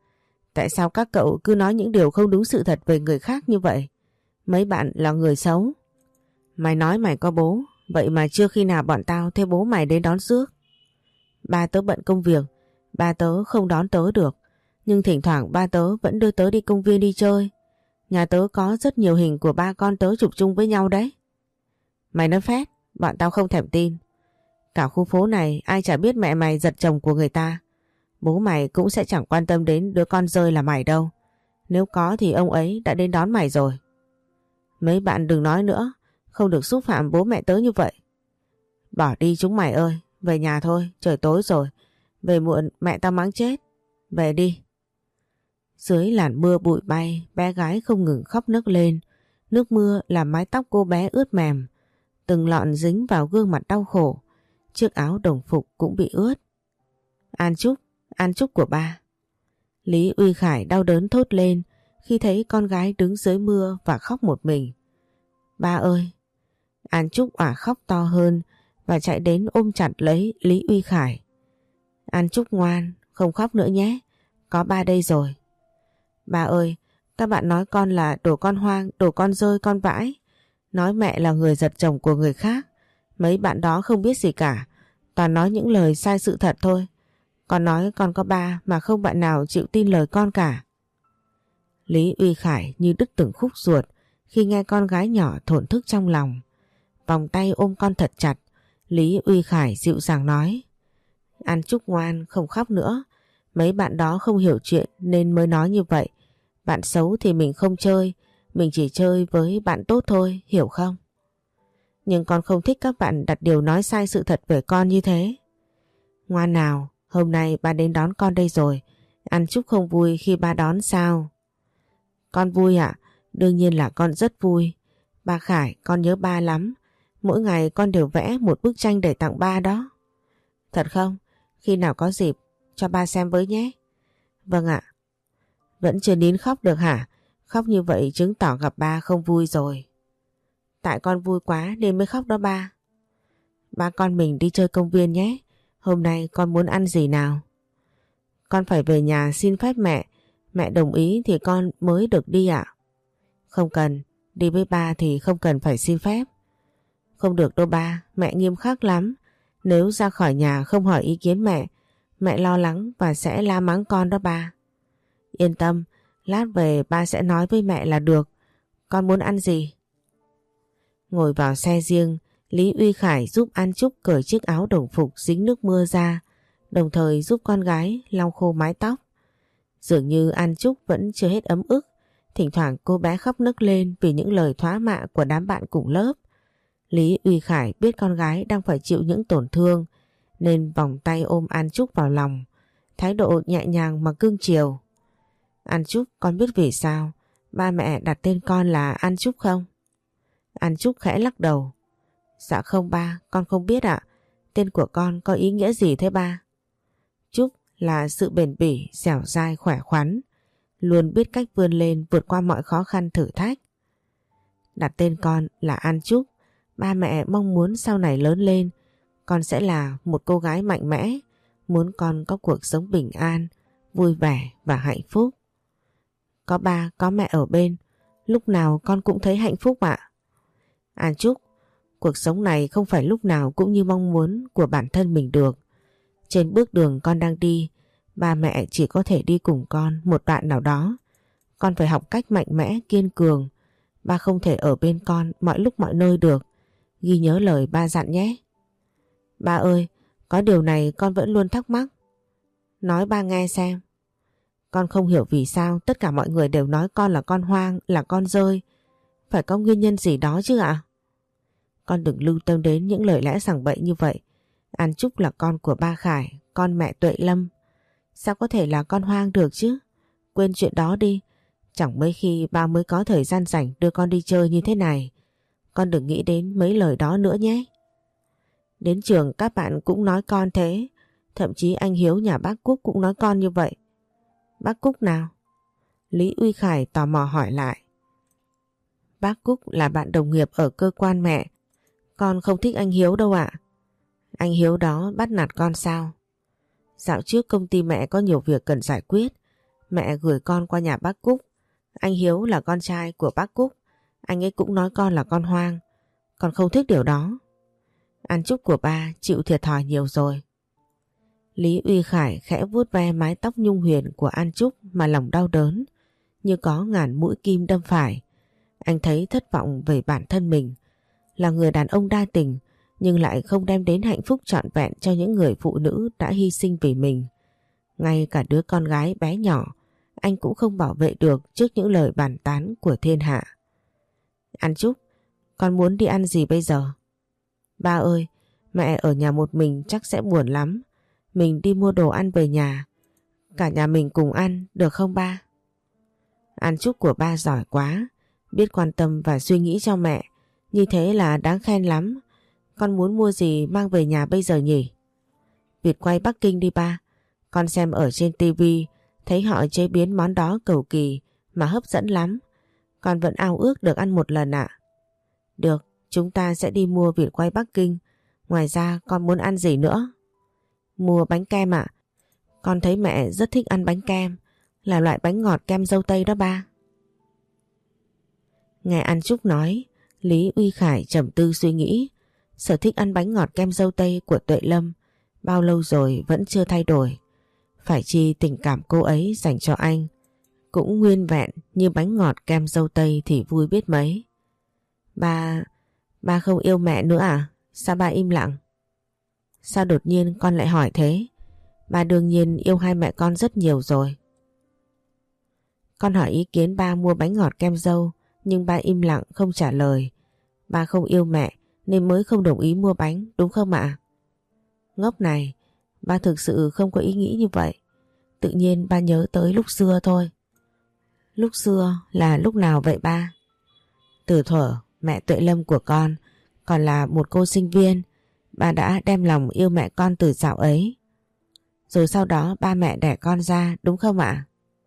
Tại sao các cậu cứ nói những điều không đúng sự thật về người khác như vậy? Mấy bạn là người xấu. Mày nói mày có bố, vậy mà chưa khi nào bọn tao thấy bố mày đến đón rước. Ba tớ bận công việc, ba tớ không đón tớ được. Nhưng thỉnh thoảng ba tớ vẫn đưa tớ đi công viên đi chơi. Nhà tớ có rất nhiều hình của ba con tớ chụp chung với nhau đấy. Mày nói phét, bọn tao không thèm tin. Cả khu phố này ai chả biết mẹ mày giật chồng của người ta. Bố mày cũng sẽ chẳng quan tâm đến đứa con rơi là mày đâu. Nếu có thì ông ấy đã đến đón mày rồi. Mấy bạn đừng nói nữa, không được xúc phạm bố mẹ tớ như vậy. Bỏ đi chúng mày ơi, về nhà thôi, trời tối rồi. Về muộn mẹ tao mắng chết. Về đi. Dưới làn mưa bụi bay, bé gái không ngừng khóc nấc lên. Nước mưa làm mái tóc cô bé ướt mềm. Từng lọn dính vào gương mặt đau khổ. Chiếc áo đồng phục cũng bị ướt. An Trúc của ba. Lý Uy Khải đau đớn thốt lên khi thấy con gái đứng dưới mưa và khóc một mình. Ba ơi! An Trúc òa khóc to hơn và chạy đến ôm chặt lấy Lý Uy Khải. An Trúc ngoan, không khóc nữa nhé. Có ba đây rồi. Ba ơi! Các bạn nói con là đồ con hoang, đồ con rơi, con vãi. Nói mẹ là người giật chồng của người khác. Mấy bạn đó không biết gì cả. Toàn nói những lời sai sự thật thôi. Con nói con có ba mà không bạn nào chịu tin lời con cả. Lý Uy Khải như đứt từng khúc ruột khi nghe con gái nhỏ thổn thức trong lòng. Vòng tay ôm con thật chặt, Lý Uy Khải dịu dàng nói. An Trúc ngoan, không khóc nữa. Mấy bạn đó không hiểu chuyện nên mới nói như vậy. Bạn xấu thì mình không chơi, mình chỉ chơi với bạn tốt thôi, hiểu không? Nhưng con không thích các bạn đặt điều nói sai sự thật về con như thế. Ngoan nào, hôm nay ba đến đón con đây rồi. An Trúc không vui khi ba đón sao? Con vui ạ? Đương nhiên là con rất vui. Ba Khải, con nhớ ba lắm. Mỗi ngày con đều vẽ một bức tranh để tặng ba đó. Thật không? Khi nào có dịp cho ba xem với nhé. Vâng ạ. Vẫn chưa nín khóc được hả? Khóc như vậy chứng tỏ gặp ba không vui rồi. Tại con vui quá nên mới khóc đó ba. Ba con mình đi chơi công viên nhé. Hôm nay con muốn ăn gì nào? Con phải về nhà xin phép mẹ. Mẹ đồng ý thì con mới được đi ạ. Không cần, đi với ba thì không cần phải xin phép. Không được đâu ba, mẹ nghiêm khắc lắm. Nếu ra khỏi nhà không hỏi ý kiến mẹ, mẹ lo lắng và sẽ la mắng con đó ba. Yên tâm, lát về ba sẽ nói với mẹ là được. Con muốn ăn gì? Ngồi vào xe riêng, Lý Uy Khải giúp An Trúc cởi chiếc áo đồng phục dính nước mưa ra, đồng thời giúp con gái lau khô mái tóc. Dường như An Trúc vẫn chưa hết ấm ức, thỉnh thoảng cô bé khóc nức lên vì những lời thoá mạ của đám bạn cùng lớp. Lý Uy Khải biết con gái đang phải chịu những tổn thương nên vòng tay ôm An Trúc vào lòng, thái độ nhẹ nhàng mà cưng chiều. An Trúc, con biết vì sao ba mẹ đặt tên con là An Trúc không? An Trúc khẽ lắc đầu. Dạ không ba, con không biết ạ. Tên của con có ý nghĩa gì thế ba? Trúc là sự bền bỉ, dẻo dai, khỏe khoắn, luôn biết cách vươn lên vượt qua mọi khó khăn thử thách. Đặt tên con là An Trúc, ba mẹ mong muốn sau này lớn lên con sẽ là một cô gái mạnh mẽ, muốn con có cuộc sống bình an, vui vẻ và hạnh phúc. Có ba, có mẹ ở bên, lúc nào con cũng thấy hạnh phúc ạ. An Trúc, cuộc sống này không phải lúc nào cũng như mong muốn của bản thân mình được. Trên bước đường con đang đi, ba mẹ chỉ có thể đi cùng con một đoạn nào đó. Con phải học cách mạnh mẽ, kiên cường. Ba không thể ở bên con mọi lúc mọi nơi được. Ghi nhớ lời ba dặn nhé. Ba ơi, có điều này con vẫn luôn thắc mắc. Nói ba nghe xem. Con không hiểu vì sao tất cả mọi người đều nói con là con hoang, là con rơi. Phải có nguyên nhân gì đó chứ ạ? Con đừng lưu tâm đến những lời lẽ sằng bậy như vậy. An Trúc là con của ba Khải, con mẹ Tuệ Lâm. Sao có thể là con hoang được chứ? Quên chuyện đó đi. Chẳng mấy khi ba mới có thời gian rảnh đưa con đi chơi như thế này. Con đừng nghĩ đến mấy lời đó nữa nhé. Đến trường các bạn cũng nói con thế. Thậm chí anh Hiếu nhà bác Cúc cũng nói con như vậy. Bác Cúc nào? Lý Uy Khải tò mò hỏi lại. Bác Cúc là bạn đồng nghiệp ở cơ quan mẹ. Con không thích anh Hiếu đâu ạ. Anh Hiếu đó bắt nạt con sao? Dạo trước công ty mẹ có nhiều việc cần giải quyết. Mẹ gửi con qua nhà bác Cúc. Anh Hiếu là con trai của bác Cúc. Anh ấy cũng nói con là con hoang. Con không thích điều đó. Ăn chúc của ba chịu thiệt thòi nhiều rồi. Lý Uy Khải khẽ vuốt ve mái tóc nhung huyền của An Trúc mà lòng đau đớn, như có ngàn mũi kim đâm phải. Anh thấy thất vọng về bản thân mình. Là người đàn ông đa tình nhưng lại không đem đến hạnh phúc trọn vẹn cho những người phụ nữ đã hy sinh vì mình. Ngay cả đứa con gái bé nhỏ anh cũng không bảo vệ được trước những lời bàn tán của thiên hạ. An Trúc, con muốn đi ăn gì bây giờ? Ba ơi, mẹ ở nhà một mình chắc sẽ buồn lắm. Mình đi mua đồ ăn về nhà. Cả nhà mình cùng ăn, được không ba? An Trúc của ba giỏi quá, biết quan tâm và suy nghĩ cho mẹ. Như thế là đáng khen lắm. Con muốn mua gì mang về nhà bây giờ nhỉ? Vịt quay Bắc Kinh đi ba. Con xem ở trên tivi thấy họ chế biến món đó cầu kỳ mà hấp dẫn lắm. Con vẫn ao ước được ăn một lần ạ. Được, chúng ta sẽ đi mua vịt quay Bắc Kinh. Ngoài ra con muốn ăn gì nữa? Mua bánh kem ạ. Con thấy mẹ rất thích ăn bánh kem, là loại bánh ngọt kem dâu tây đó ba. Nghe An Trúc nói, Lý Uy Khải trầm tư suy nghĩ. Sở thích ăn bánh ngọt kem dâu tây của Tuệ Lâm bao lâu rồi vẫn chưa thay đổi. Phải chi tình cảm cô ấy dành cho anh cũng nguyên vẹn như bánh ngọt kem dâu tây thì vui biết mấy. Ba không yêu mẹ nữa à? Sao ba im lặng? Sao đột nhiên con lại hỏi thế? Ba đương nhiên yêu hai mẹ con rất nhiều rồi. Con hỏi ý kiến ba mua bánh ngọt kem dâu nhưng ba im lặng không trả lời. Ba không yêu mẹ nên mới không đồng ý mua bánh, đúng không ạ? Ngốc này, ba thực sự không có ý nghĩ như vậy. Tự nhiên ba nhớ tới lúc xưa thôi. Lúc xưa là lúc nào vậy ba? Từ thuở mẹ Tuệ Lâm của con còn là một cô sinh viên, ba đã đem lòng yêu mẹ con từ dạo ấy. Rồi sau đó ba mẹ đẻ con ra, đúng không ạ?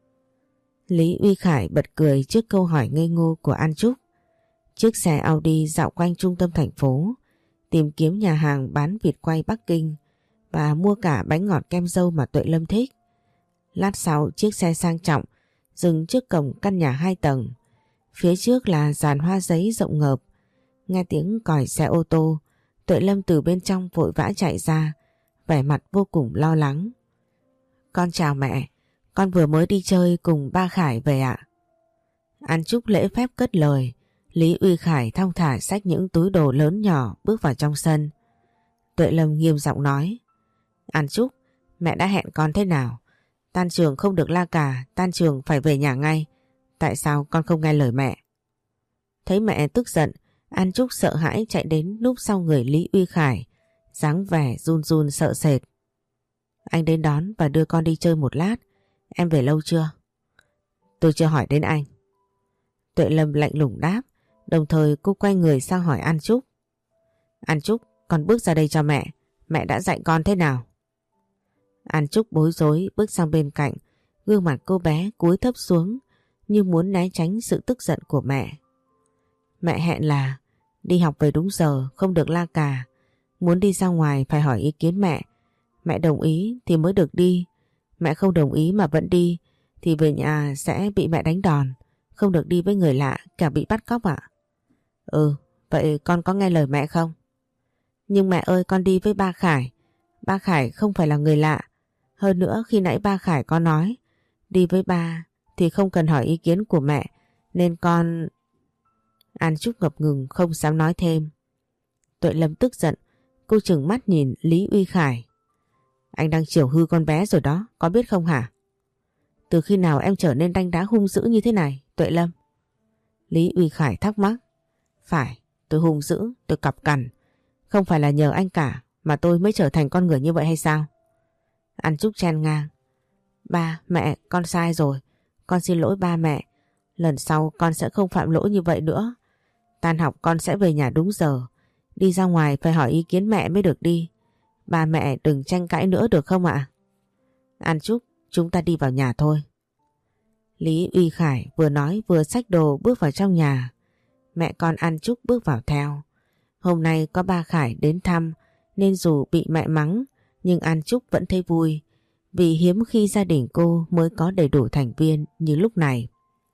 Lý Uy Khải bật cười trước câu hỏi ngây ngô của An Trúc. Chiếc xe Audi dạo quanh trung tâm thành phố, tìm kiếm nhà hàng bán vịt quay Bắc Kinh và mua cả bánh ngọt kem dâu mà Tuệ Lâm thích. Lát sau chiếc xe sang trọng dừng trước cổng căn nhà 2 tầng. Phía trước là dàn hoa giấy rộng ngợp. Nghe tiếng còi xe ô tô, Tuệ Lâm từ bên trong vội vã chạy ra, vẻ mặt vô cùng lo lắng. Con chào mẹ, con vừa mới đi chơi cùng ba Khải về ạ. An Trúc lễ phép cất lời. Lý Uy Khải thong thả xách những túi đồ lớn nhỏ bước vào trong sân. Tuệ Lâm nghiêm giọng nói: An Trúc, mẹ đã hẹn con thế nào? Tan trường không được la cà, tan trường phải về nhà ngay. Tại sao con không nghe lời mẹ? Thấy mẹ tức giận, An Trúc sợ hãi chạy đến núp sau người Lý Uy Khải, dáng vẻ run run sợ sệt. Anh đến đón và đưa con đi chơi một lát. Em về lâu chưa? Tôi chưa hỏi đến anh. Tuệ Lâm lạnh lùng đáp, đồng thời cô quay người sang hỏi An Trúc. An Trúc, con bước ra đây cho mẹ. Mẹ đã dạy con thế nào? An Trúc bối rối bước sang bên cạnh, gương mặt cô bé cúi thấp xuống như muốn né tránh sự tức giận của mẹ. Mẹ hẹn là đi học về đúng giờ, không được la cà. Muốn đi ra ngoài phải hỏi ý kiến mẹ. Mẹ đồng ý thì mới được đi. Mẹ không đồng ý mà vẫn đi thì về nhà sẽ bị mẹ đánh đòn. Không được đi với người lạ, cả bị bắt cóc ạ. Ừ, vậy con có nghe lời mẹ không? Nhưng mẹ ơi, con đi với ba Khải. Ba Khải không phải là người lạ. Hơn nữa khi nãy ba Khải có nói đi với ba thì không cần hỏi ý kiến của mẹ, nên con... An Trúc ngập ngừng không dám nói thêm. Tuệ Lâm tức giận, cô trừng mắt nhìn Lý Uy Khải. Anh đang chiều hư con bé rồi đó, có biết không hả? Từ khi nào em trở nên đanh đá hung dữ như thế này, Tuệ Lâm? Lý Uy Khải thắc mắc. Phải, tôi hung dữ, tôi cọc cằn. Không phải là nhờ anh cả mà tôi mới trở thành con người như vậy hay sao? An Trúc chen ngang. Ba, mẹ, con sai rồi. Con xin lỗi ba mẹ. Lần sau con sẽ không phạm lỗi như vậy nữa. Tan học con sẽ về nhà đúng giờ. Đi ra ngoài phải hỏi ý kiến mẹ mới được đi. Ba mẹ đừng tranh cãi nữa được không ạ? An Trúc, chúng ta đi vào nhà thôi. Lý Uy Khải vừa nói vừa xách đồ bước vào trong nhà. Mẹ con An Trúc bước vào theo. Hôm nay có ba Khải đến thăm nên dù bị mẹ mắng nhưng An Trúc vẫn thấy vui. vì hiếm khi gia đình cô mới có đầy đủ thành viên như lúc này.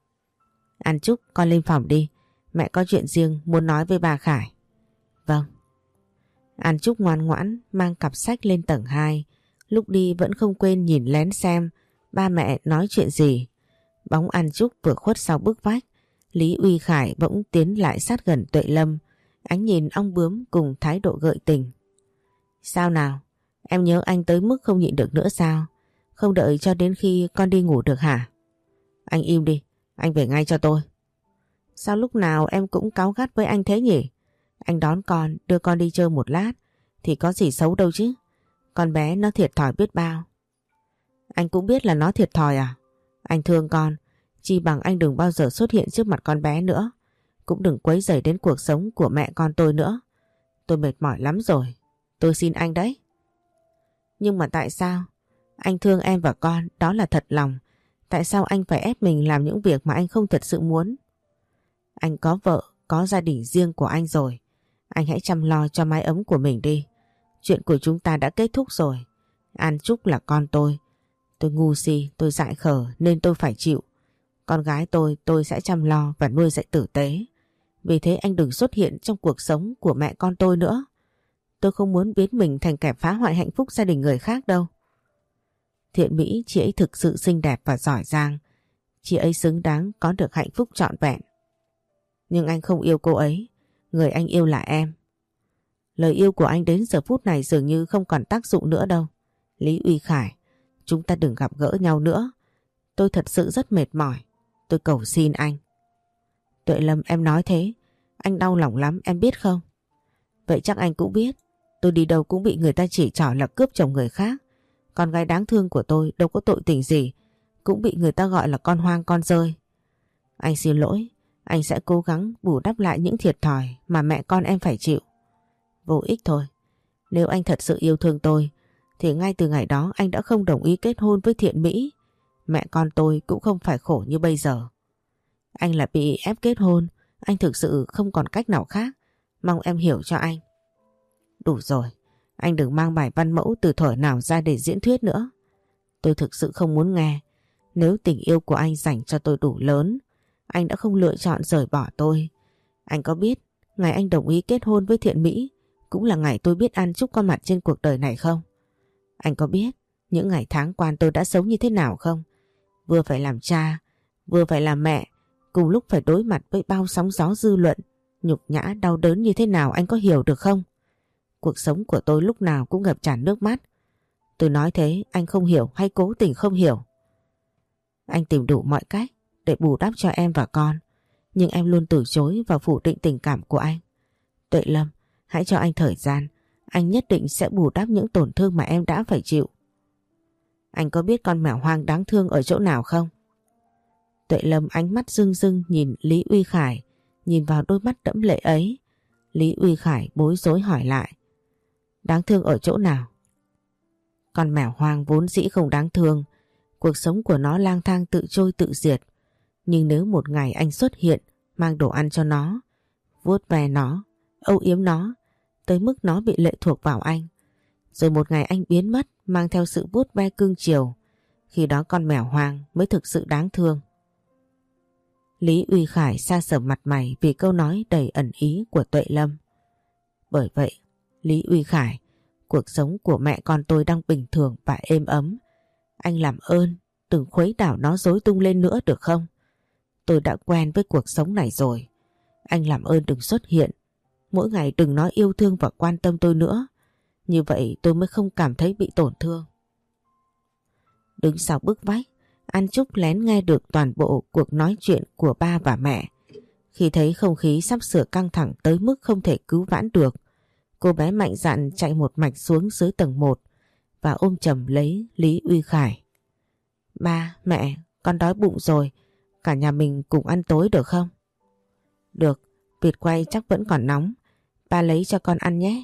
An Trúc, con lên phòng đi. Mẹ có chuyện riêng muốn nói với bà Khải. Vâng. An Trúc ngoan ngoãn mang cặp sách lên tầng 2. Lúc đi vẫn không quên nhìn lén xem ba mẹ nói chuyện gì. Bóng An Trúc vừa khuất sau bức vách, Lý Uy Khải bỗng tiến lại sát gần Tuệ Lâm, ánh nhìn ong bướm cùng thái độ gợi tình. Sao nào? Em nhớ anh tới mức không nhịn được nữa sao? Không đợi cho đến khi con đi ngủ được hả? Anh im đi, anh về ngay cho tôi. Sao lúc nào em cũng cáu gắt với anh thế nhỉ? Anh đón con, đưa con đi chơi một lát thì có gì xấu đâu chứ. Con bé nó thiệt thòi biết bao. Anh cũng biết là nó thiệt thòi à? Anh thương con, chi bằng anh đừng bao giờ xuất hiện trước mặt con bé nữa. Cũng đừng quấy rầy đến cuộc sống của mẹ con tôi nữa. Tôi mệt mỏi lắm rồi. Tôi xin anh đấy. Nhưng mà tại sao? Anh thương em và con, đó là thật lòng. Tại sao anh phải ép mình làm những việc mà anh không thật sự muốn? Anh có vợ, có gia đình riêng của anh rồi. Anh hãy chăm lo cho mái ấm của mình đi. Chuyện của chúng ta đã kết thúc rồi. An Trúc là con tôi. Tôi ngu si, tôi dại khờ nên tôi phải chịu. Con gái tôi sẽ chăm lo và nuôi dạy tử tế. Vì thế anh đừng xuất hiện trong cuộc sống của mẹ con tôi nữa. Tôi không muốn biến mình thành kẻ phá hoại hạnh phúc gia đình người khác đâu. Thiện Mỹ, chị ấy thực sự xinh đẹp và giỏi giang. Chị ấy xứng đáng có được hạnh phúc trọn vẹn. Nhưng anh không yêu cô ấy. Người anh yêu là em. Lời yêu của anh đến giờ phút này dường như không còn tác dụng nữa đâu. Lý Uy Khải, chúng ta đừng gặp gỡ nhau nữa. Tôi thật sự rất mệt mỏi. Tôi cầu xin anh. Tuệ Lâm, em nói thế. Anh đau lòng lắm, em biết không? Vậy chắc anh cũng biết. Tôi đi đâu cũng bị người ta chỉ trỏ là cướp chồng người khác. Con gái đáng thương của tôi đâu có tội tình gì, cũng bị người ta gọi là con hoang con rơi. Anh xin lỗi. Anh sẽ cố gắng bù đắp lại những thiệt thòi mà mẹ con em phải chịu. Vô ích thôi. Nếu anh thật sự yêu thương tôi thì ngay từ ngày đó anh đã không đồng ý kết hôn với Thiện Mỹ. Mẹ con tôi cũng không phải khổ như bây giờ. Anh là bị ép kết hôn. Anh thực sự không còn cách nào khác. Mong em hiểu cho anh. Đủ rồi. Anh đừng mang bài văn mẫu từ thuở nào ra để diễn thuyết nữa. Tôi thực sự không muốn nghe. Nếu tình yêu của anh dành cho tôi đủ lớn, anh đã không lựa chọn rời bỏ tôi. Anh có biết ngày anh đồng ý kết hôn với Thiện Mỹ cũng là ngày tôi biết An Trúc có mặt trên cuộc đời này không? Anh có biết những ngày tháng qua tôi đã sống như thế nào không? Vừa phải làm cha, vừa phải làm mẹ, cùng lúc phải đối mặt với bao sóng gió dư luận, nhục nhã đau đớn như thế nào, anh có hiểu được không? Cuộc sống của tôi lúc nào cũng ngập tràn nước mắt. Tôi nói thế anh không hiểu hay cố tình không hiểu? Anh tìm đủ mọi cách để bù đắp cho em và con, nhưng em luôn từ chối và phủ định tình cảm của anh. Tuệ Lâm, hãy cho anh thời gian. Anh nhất định sẽ bù đắp những tổn thương mà em đã phải chịu. Anh có biết con mèo hoang đáng thương ở chỗ nào không? Tuệ Lâm ánh mắt rưng rưng nhìn Lý Uy Khải, nhìn vào đôi mắt đẫm lệ ấy. Lý Uy Khải bối rối hỏi lại. Đáng thương ở chỗ nào? Con mèo hoang vốn dĩ không đáng thương. Cuộc sống của nó lang thang tự trôi tự diệt. Nhưng nếu một ngày anh xuất hiện, mang đồ ăn cho nó, vuốt ve nó, âu yếm nó, tới mức nó bị lệ thuộc vào anh, rồi một ngày anh biến mất mang theo sự vuốt ve cưng chiều, khi đó con mèo hoang mới thực sự đáng thương. Lý Uy Khải sa sầm mặt mày vì câu nói đầy ẩn ý của Tuệ Lâm. Bởi vậy, Lý Uy Khải, cuộc sống của mẹ con tôi đang bình thường và êm ấm. Anh làm ơn đừng khuấy đảo nó rối tung lên nữa được không? Tôi đã quen với cuộc sống này rồi. Anh làm ơn đừng xuất hiện. Mỗi ngày đừng nói yêu thương và quan tâm tôi nữa. Như vậy tôi mới không cảm thấy bị tổn thương. Đứng sau bức vách, An Trúc lén nghe được toàn bộ cuộc nói chuyện của ba và mẹ. Khi thấy không khí sắp sửa căng thẳng tới mức không thể cứu vãn được, cô bé mạnh dạn chạy một mạch xuống dưới tầng 1 và ôm chầm lấy Lý Uy Khải. Ba, mẹ, con đói bụng rồi. Cả nhà mình cùng ăn tối được không? Được, vịt quay chắc vẫn còn nóng. Ba lấy cho con ăn nhé.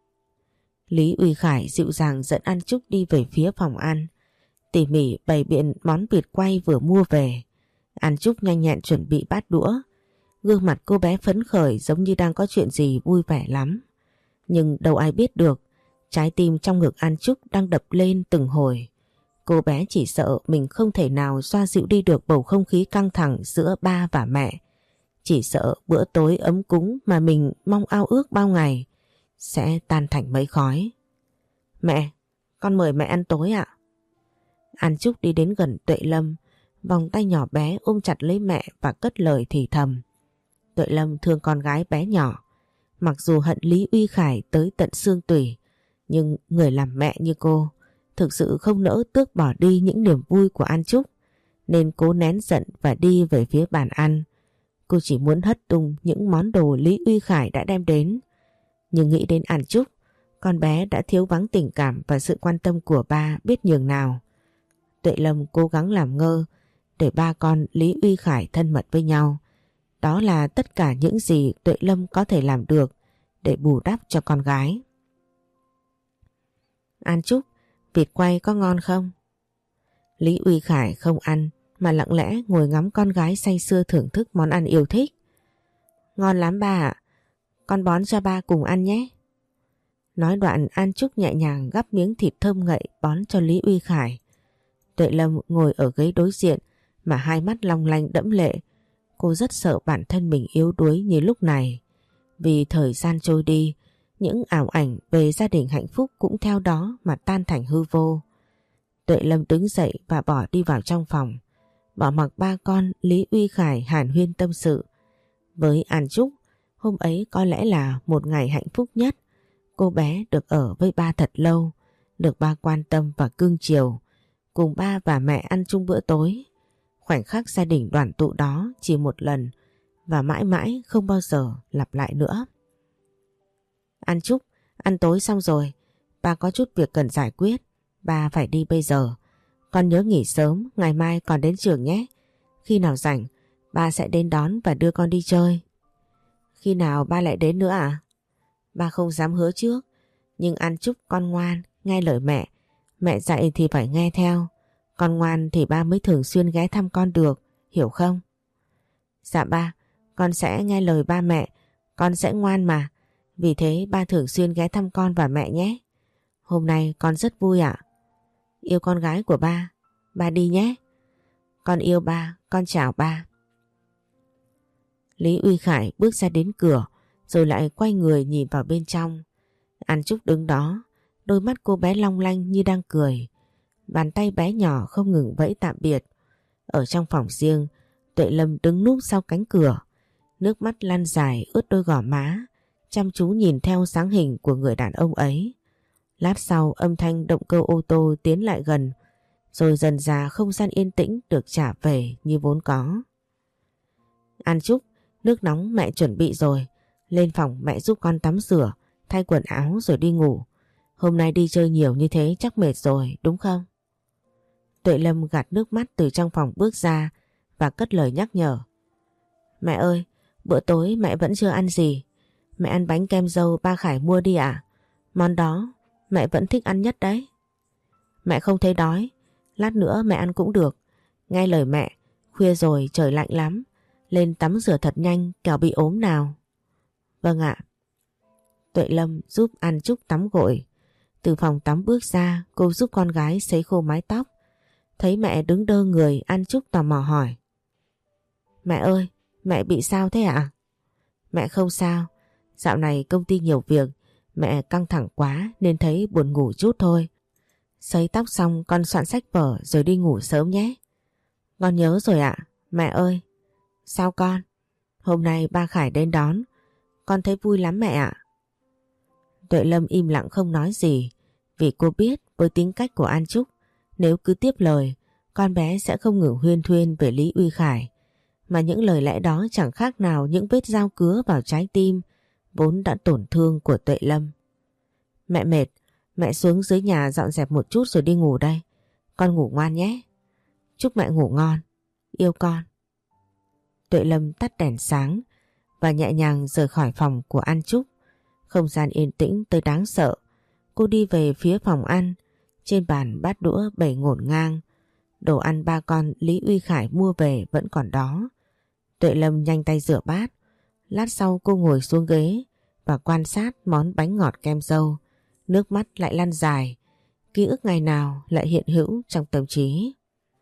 Lý Uy Khải dịu dàng dẫn An Trúc đi về phía phòng ăn, tỉ mỉ bày biện món vịt quay vừa mua về. An Trúc nhanh nhẹn chuẩn bị bát đũa. Gương mặt cô bé phấn khởi giống như đang có chuyện gì vui vẻ lắm. Nhưng đâu ai biết được trái tim trong ngực An Trúc đang đập lên từng hồi. Cô bé chỉ sợ mình không thể nào xoa dịu đi được bầu không khí căng thẳng giữa ba và mẹ. Chỉ sợ bữa tối ấm cúng mà mình mong ao ước bao ngày sẽ tan thành mây khói. Mẹ, con mời mẹ ăn tối ạ. An Trúc đi đến gần Tuệ Lâm, vòng tay nhỏ bé ôm chặt lấy mẹ và cất lời thì thầm. Tuệ Lâm thương con gái bé nhỏ. Mặc dù hận Lý Uy Khải tới tận xương tủy, nhưng người làm mẹ như cô thực sự không nỡ tước bỏ đi những niềm vui của An Trúc, nên cố nén giận và đi về phía bàn ăn. Cô chỉ muốn hất tung những món đồ Lý Uy Khải đã đem đến. Nhưng nghĩ đến An Trúc, con bé đã thiếu vắng tình cảm và sự quan tâm của ba biết nhường nào. Tuệ Lâm cố gắng làm ngơ để ba con Lý Uy Khải thân mật với nhau. Đó là tất cả những gì Tuệ Lâm có thể làm được để bù đắp cho con gái. An Trúc, vịt quay có ngon không? Lý Uy Khải không ăn mà lặng lẽ ngồi ngắm con gái say sưa thưởng thức món ăn yêu thích. Ngon lắm ba ạ, con bón cho ba cùng ăn nhé. Nói đoạn An Trúc nhẹ nhàng gắp miếng thịt thơm ngậy bón cho Lý Uy Khải. Tuệ Lâm ngồi ở ghế đối diện mà hai mắt long lanh đẫm lệ. Cô rất sợ bản thân mình yếu đuối như lúc này. Vì thời gian trôi đi, những ảo ảnh về gia đình hạnh phúc cũng theo đó mà tan thành hư vô. Tuệ Lâm đứng dậy và bỏ đi vào trong phòng, bỏ mặc ba con Lý Uy Khải hàn huyên tâm sự. Với An Trúc, hôm ấy có lẽ là một ngày hạnh phúc nhất. Cô bé được ở với ba thật lâu, được ba quan tâm và cưng chiều, cùng ba và mẹ ăn chung bữa tối. Khoảnh khắc gia đình đoàn tụ đó chỉ một lần và mãi mãi không bao giờ lặp lại nữa. An Trúc, ăn tối xong rồi, ba có chút việc cần giải quyết, ba phải đi bây giờ. Con nhớ nghỉ sớm, ngày mai còn đến trường nhé. Khi nào rảnh, ba sẽ đến đón và đưa con đi chơi. Khi nào ba lại đến nữa à? Ba không dám hứa trước, nhưng An Trúc con ngoan, nghe lời mẹ. Mẹ dạy thì phải nghe theo. Con ngoan thì ba mới thường xuyên ghé thăm con được, hiểu không? Dạ ba, con sẽ nghe lời ba mẹ, con sẽ ngoan mà. Vì thế ba thường xuyên ghé thăm con và mẹ nhé. Hôm nay con rất vui ạ. Yêu con gái của ba đi nhé. Con yêu ba, con chào ba. Lý Uy Khải bước ra đến cửa rồi lại quay người nhìn vào bên trong. An Trúc đứng đó, đôi mắt cô bé long lanh như đang cười. Bàn tay bé nhỏ không ngừng vẫy tạm biệt. Ở trong phòng riêng, Tuệ Lâm đứng núp sau cánh cửa, nước mắt lăn dài ướt đôi gò má, chăm chú nhìn theo dáng hình của người đàn ông ấy. Lát sau âm thanh động cơ ô tô tiến lại gần, rồi dần dà không gian yên tĩnh được trả về như vốn có. An Trúc, nước nóng mẹ chuẩn bị rồi, lên phòng mẹ giúp con tắm rửa, thay quần áo rồi đi ngủ. Hôm nay đi chơi nhiều như thế chắc mệt rồi, đúng không? Tuệ Lâm gạt nước mắt từ trong phòng bước ra và cất lời nhắc nhở. Mẹ ơi, bữa tối mẹ vẫn chưa ăn gì. Mẹ ăn bánh kem dâu ba Khải mua đi ạ. Món đó mẹ vẫn thích ăn nhất đấy. Mẹ không thấy đói, lát nữa mẹ ăn cũng được. Nghe lời mẹ, khuya rồi trời lạnh lắm. Lên tắm rửa thật nhanh kẻo bị ốm nào. Vâng ạ. Tuệ Lâm giúp An Trúc tắm gội. Từ phòng tắm bước ra, cô giúp con gái sấy khô mái tóc. Thấy mẹ đứng đơ người, An Trúc tò mò hỏi. Mẹ ơi, mẹ bị sao thế ạ? Mẹ không sao. Dạo này công ty nhiều việc, mẹ căng thẳng quá nên thấy buồn ngủ chút thôi. Sấy tóc xong con soạn sách vở rồi đi ngủ sớm nhé. Con nhớ rồi ạ. Mẹ ơi. Sao con? Hôm nay ba Khải đến đón. Con thấy vui lắm mẹ ạ. Tuệ Lâm im lặng không nói gì, vì cô biết với tính cách của An Trúc, nếu cứ tiếp lời, con bé sẽ không ngừng huyên thuyên về Lý Uy Khải. Mà những lời lẽ đó chẳng khác nào những vết dao cứa vào trái tim vốn đã tổn thương của Tuệ Lâm. Mẹ mệt, mẹ xuống dưới nhà dọn dẹp một chút rồi đi ngủ đây. Con ngủ ngoan nhé. Chúc mẹ ngủ ngon. Yêu con. Tuệ Lâm tắt đèn sáng và nhẹ nhàng rời khỏi phòng của An Trúc. Không gian yên tĩnh tới đáng sợ. Cô đi về phía phòng ăn. Trên bàn bát đũa bày ngổn ngang. Đồ ăn ba con Lý Uy Khải mua về vẫn còn đó. Tuệ Lâm nhanh tay rửa bát. Lát sau cô ngồi xuống ghế và quan sát món bánh ngọt kem dâu. Nước mắt lại lăn dài. ký ức ngày nào lại hiện hữu trong tâm trí.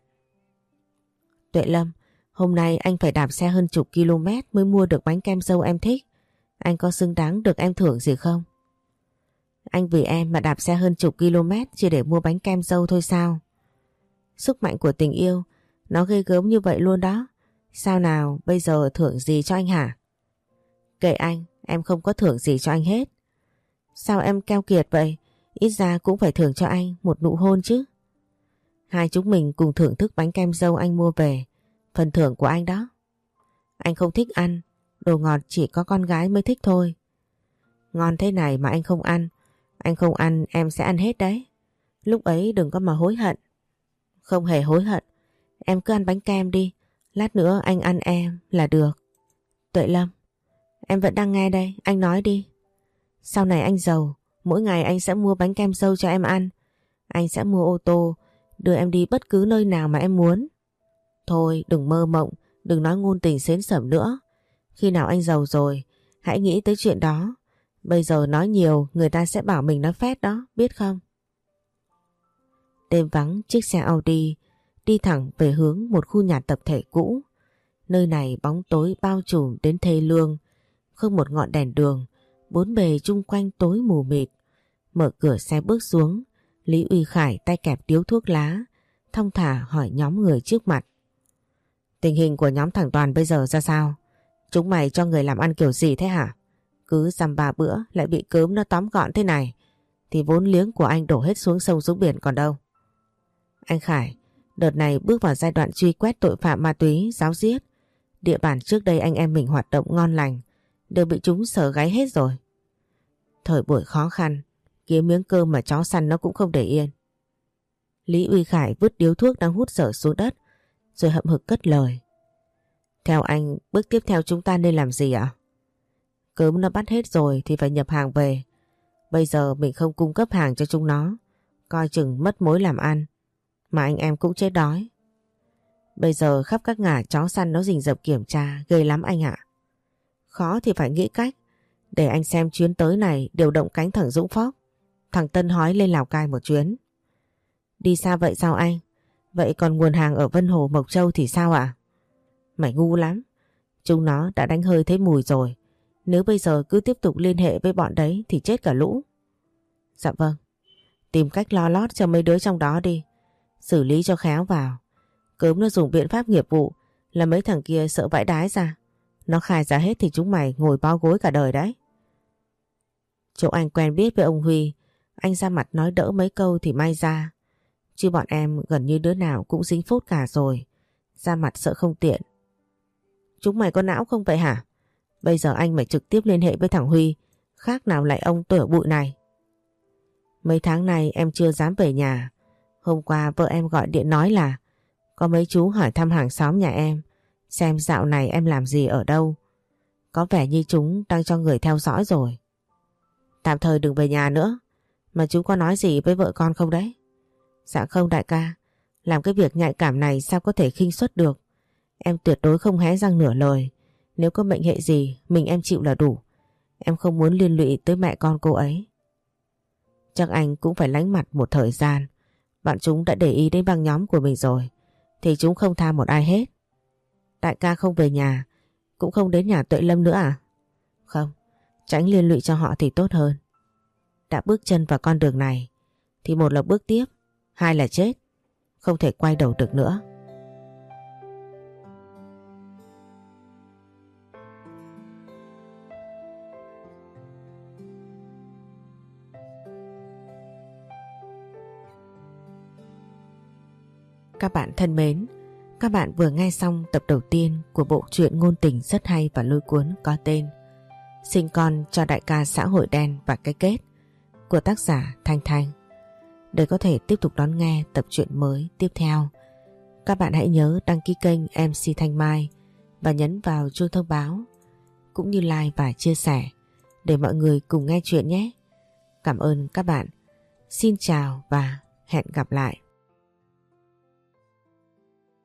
Tuệ Lâm, hôm nay anh phải đạp xe hơn chục km mới mua được bánh kem dâu em thích. Anh có xứng đáng được em thưởng gì không? Anh vì em mà đạp xe hơn chục km chỉ để mua bánh kem dâu thôi sao? Sức mạnh của tình yêu nó ghê gớm như vậy luôn đó. Sao nào, bây giờ thưởng gì cho anh hả? Kệ anh, em không có thưởng gì cho anh hết. Sao em keo kiệt vậy? Ít ra cũng phải thưởng cho anh một nụ hôn chứ. Hai chúng mình cùng thưởng thức bánh kem dâu anh mua về. Phần thưởng của anh đó. Anh không thích ăn, đồ ngọt chỉ có con gái mới thích thôi. Ngon thế này mà anh không ăn. Anh không ăn em sẽ ăn hết đấy. Lúc ấy đừng có mà hối hận. Không hề hối hận. Em cứ ăn bánh kem đi. Lát nữa anh ăn em là được. Tuệ Lâm, em vẫn đang nghe đây, anh nói đi. Sau này anh giàu, mỗi ngày anh sẽ mua bánh kem dâu cho em ăn. Anh sẽ mua ô tô, đưa em đi bất cứ nơi nào mà em muốn. Thôi đừng mơ mộng, đừng nói ngôn tình sến sẩm nữa. Khi nào anh giàu rồi, hãy nghĩ tới chuyện đó. Bây giờ nói nhiều người ta sẽ bảo mình nói phét đó, biết không? Đêm vắng, chiếc xe Audi đi thẳng về hướng một khu nhà tập thể cũ. Nơi này bóng tối bao trùm đến thê lương, không một ngọn đèn đường, bốn bề chung quanh tối mù mịt. Mở cửa xe bước xuống, Lý Uy Khải tay kẹp điếu thuốc lá, thong thả hỏi nhóm người trước mặt. Tình hình của nhóm thằng Toàn bây giờ ra sao? Chúng mày cho người làm ăn kiểu gì thế hả? Cứ dăm ba bữa lại bị cớm nó tóm gọn thế này, thì vốn liếng của anh đổ hết xuống sông xuống biển còn đâu. Anh Khải, đợt này bước vào giai đoạn truy quét tội phạm ma túy, giáo giết. Địa bàn trước đây anh em mình hoạt động ngon lành, đều bị chúng sờ gáy hết rồi. Thời buổi khó khăn, kiếm miếng cơm mà chó săn nó cũng không để yên. Lý Uy Khải vứt điếu thuốc đang hút dở xuống đất, rồi hậm hực cất lời. Theo anh, bước tiếp theo chúng ta nên làm gì ạ? Cớm nó bắt hết rồi thì phải nhập hàng về. Bây giờ mình không cung cấp hàng cho chúng nó, coi chừng mất mối làm ăn, mà anh em cũng chết đói. Bây giờ khắp các ngả chó săn nó rình rập kiểm tra, ghê lắm anh ạ. Khó thì phải nghĩ cách. Để anh xem chuyến tới này điều động cánh thằng Dũng Phóc, thằng Tân Hói lên Lào Cai một chuyến. Đi xa vậy sao anh? Vậy còn nguồn hàng ở Vân Hồ Mộc Châu thì sao ạ? Mày ngu lắm. Chúng nó đã đánh hơi thấy mùi rồi. Nếu bây giờ cứ tiếp tục liên hệ với bọn đấy thì chết cả lũ. Dạ vâng. Tìm cách lo lót cho mấy đứa trong đó đi. Xử lý cho khéo vào. Cớm nó dùng biện pháp nghiệp vụ là mấy thằng kia sợ vãi đái ra. Nó khai ra hết thì chúng mày ngồi bó gối cả đời đấy. Chỗ anh quen biết với ông Huy, anh ra mặt nói đỡ mấy câu thì may ra. Chứ bọn em gần như đứa nào cũng dính phốt cả rồi. Ra mặt sợ không tiện. Chúng mày có não không vậy hả? Bây giờ anh phải trực tiếp liên hệ với thằng Huy, khác nào lại ông tủa bụi này. Mấy tháng này em chưa dám về nhà. Hôm qua vợ em gọi điện nói là có mấy chú hỏi thăm hàng xóm nhà em, xem dạo này em làm gì ở đâu. Có vẻ như chúng đang cho người theo dõi rồi. Tạm thời đừng về nhà nữa. Mà chú có nói gì với vợ con không đấy? Dạ không đại ca. Làm cái việc nhạy cảm này sao có thể khinh suất được. Em tuyệt đối không hé răng nửa lời. Nếu có mệnh hệ gì mình em chịu là đủ. Em không muốn liên lụy tới mẹ con cô ấy. Chắc anh cũng phải lánh mặt một thời gian. Bạn chúng đã để ý đến băng nhóm của mình rồi, thì chúng không tha một ai hết. Đại ca không về nhà, cũng không đến nhà Tuệ Lâm nữa à? Không, tránh liên lụy cho họ thì tốt hơn. Đã bước chân vào con đường này thì một là bước tiếp, hai là chết. Không thể quay đầu được nữa. Các bạn thân mến, các bạn vừa nghe xong tập đầu tiên của bộ truyện ngôn tình rất hay và lôi cuốn có tên Sinh con cho đại ca xã hội đen và cái kết của tác giả Thanh Thanh. Để có thể tiếp tục đón nghe tập truyện mới tiếp theo, các bạn hãy nhớ đăng ký kênh MC Thanh Mai và nhấn vào chuông thông báo, cũng như like và chia sẻ để mọi người cùng nghe chuyện nhé. Cảm ơn các bạn. Xin chào và hẹn gặp lại.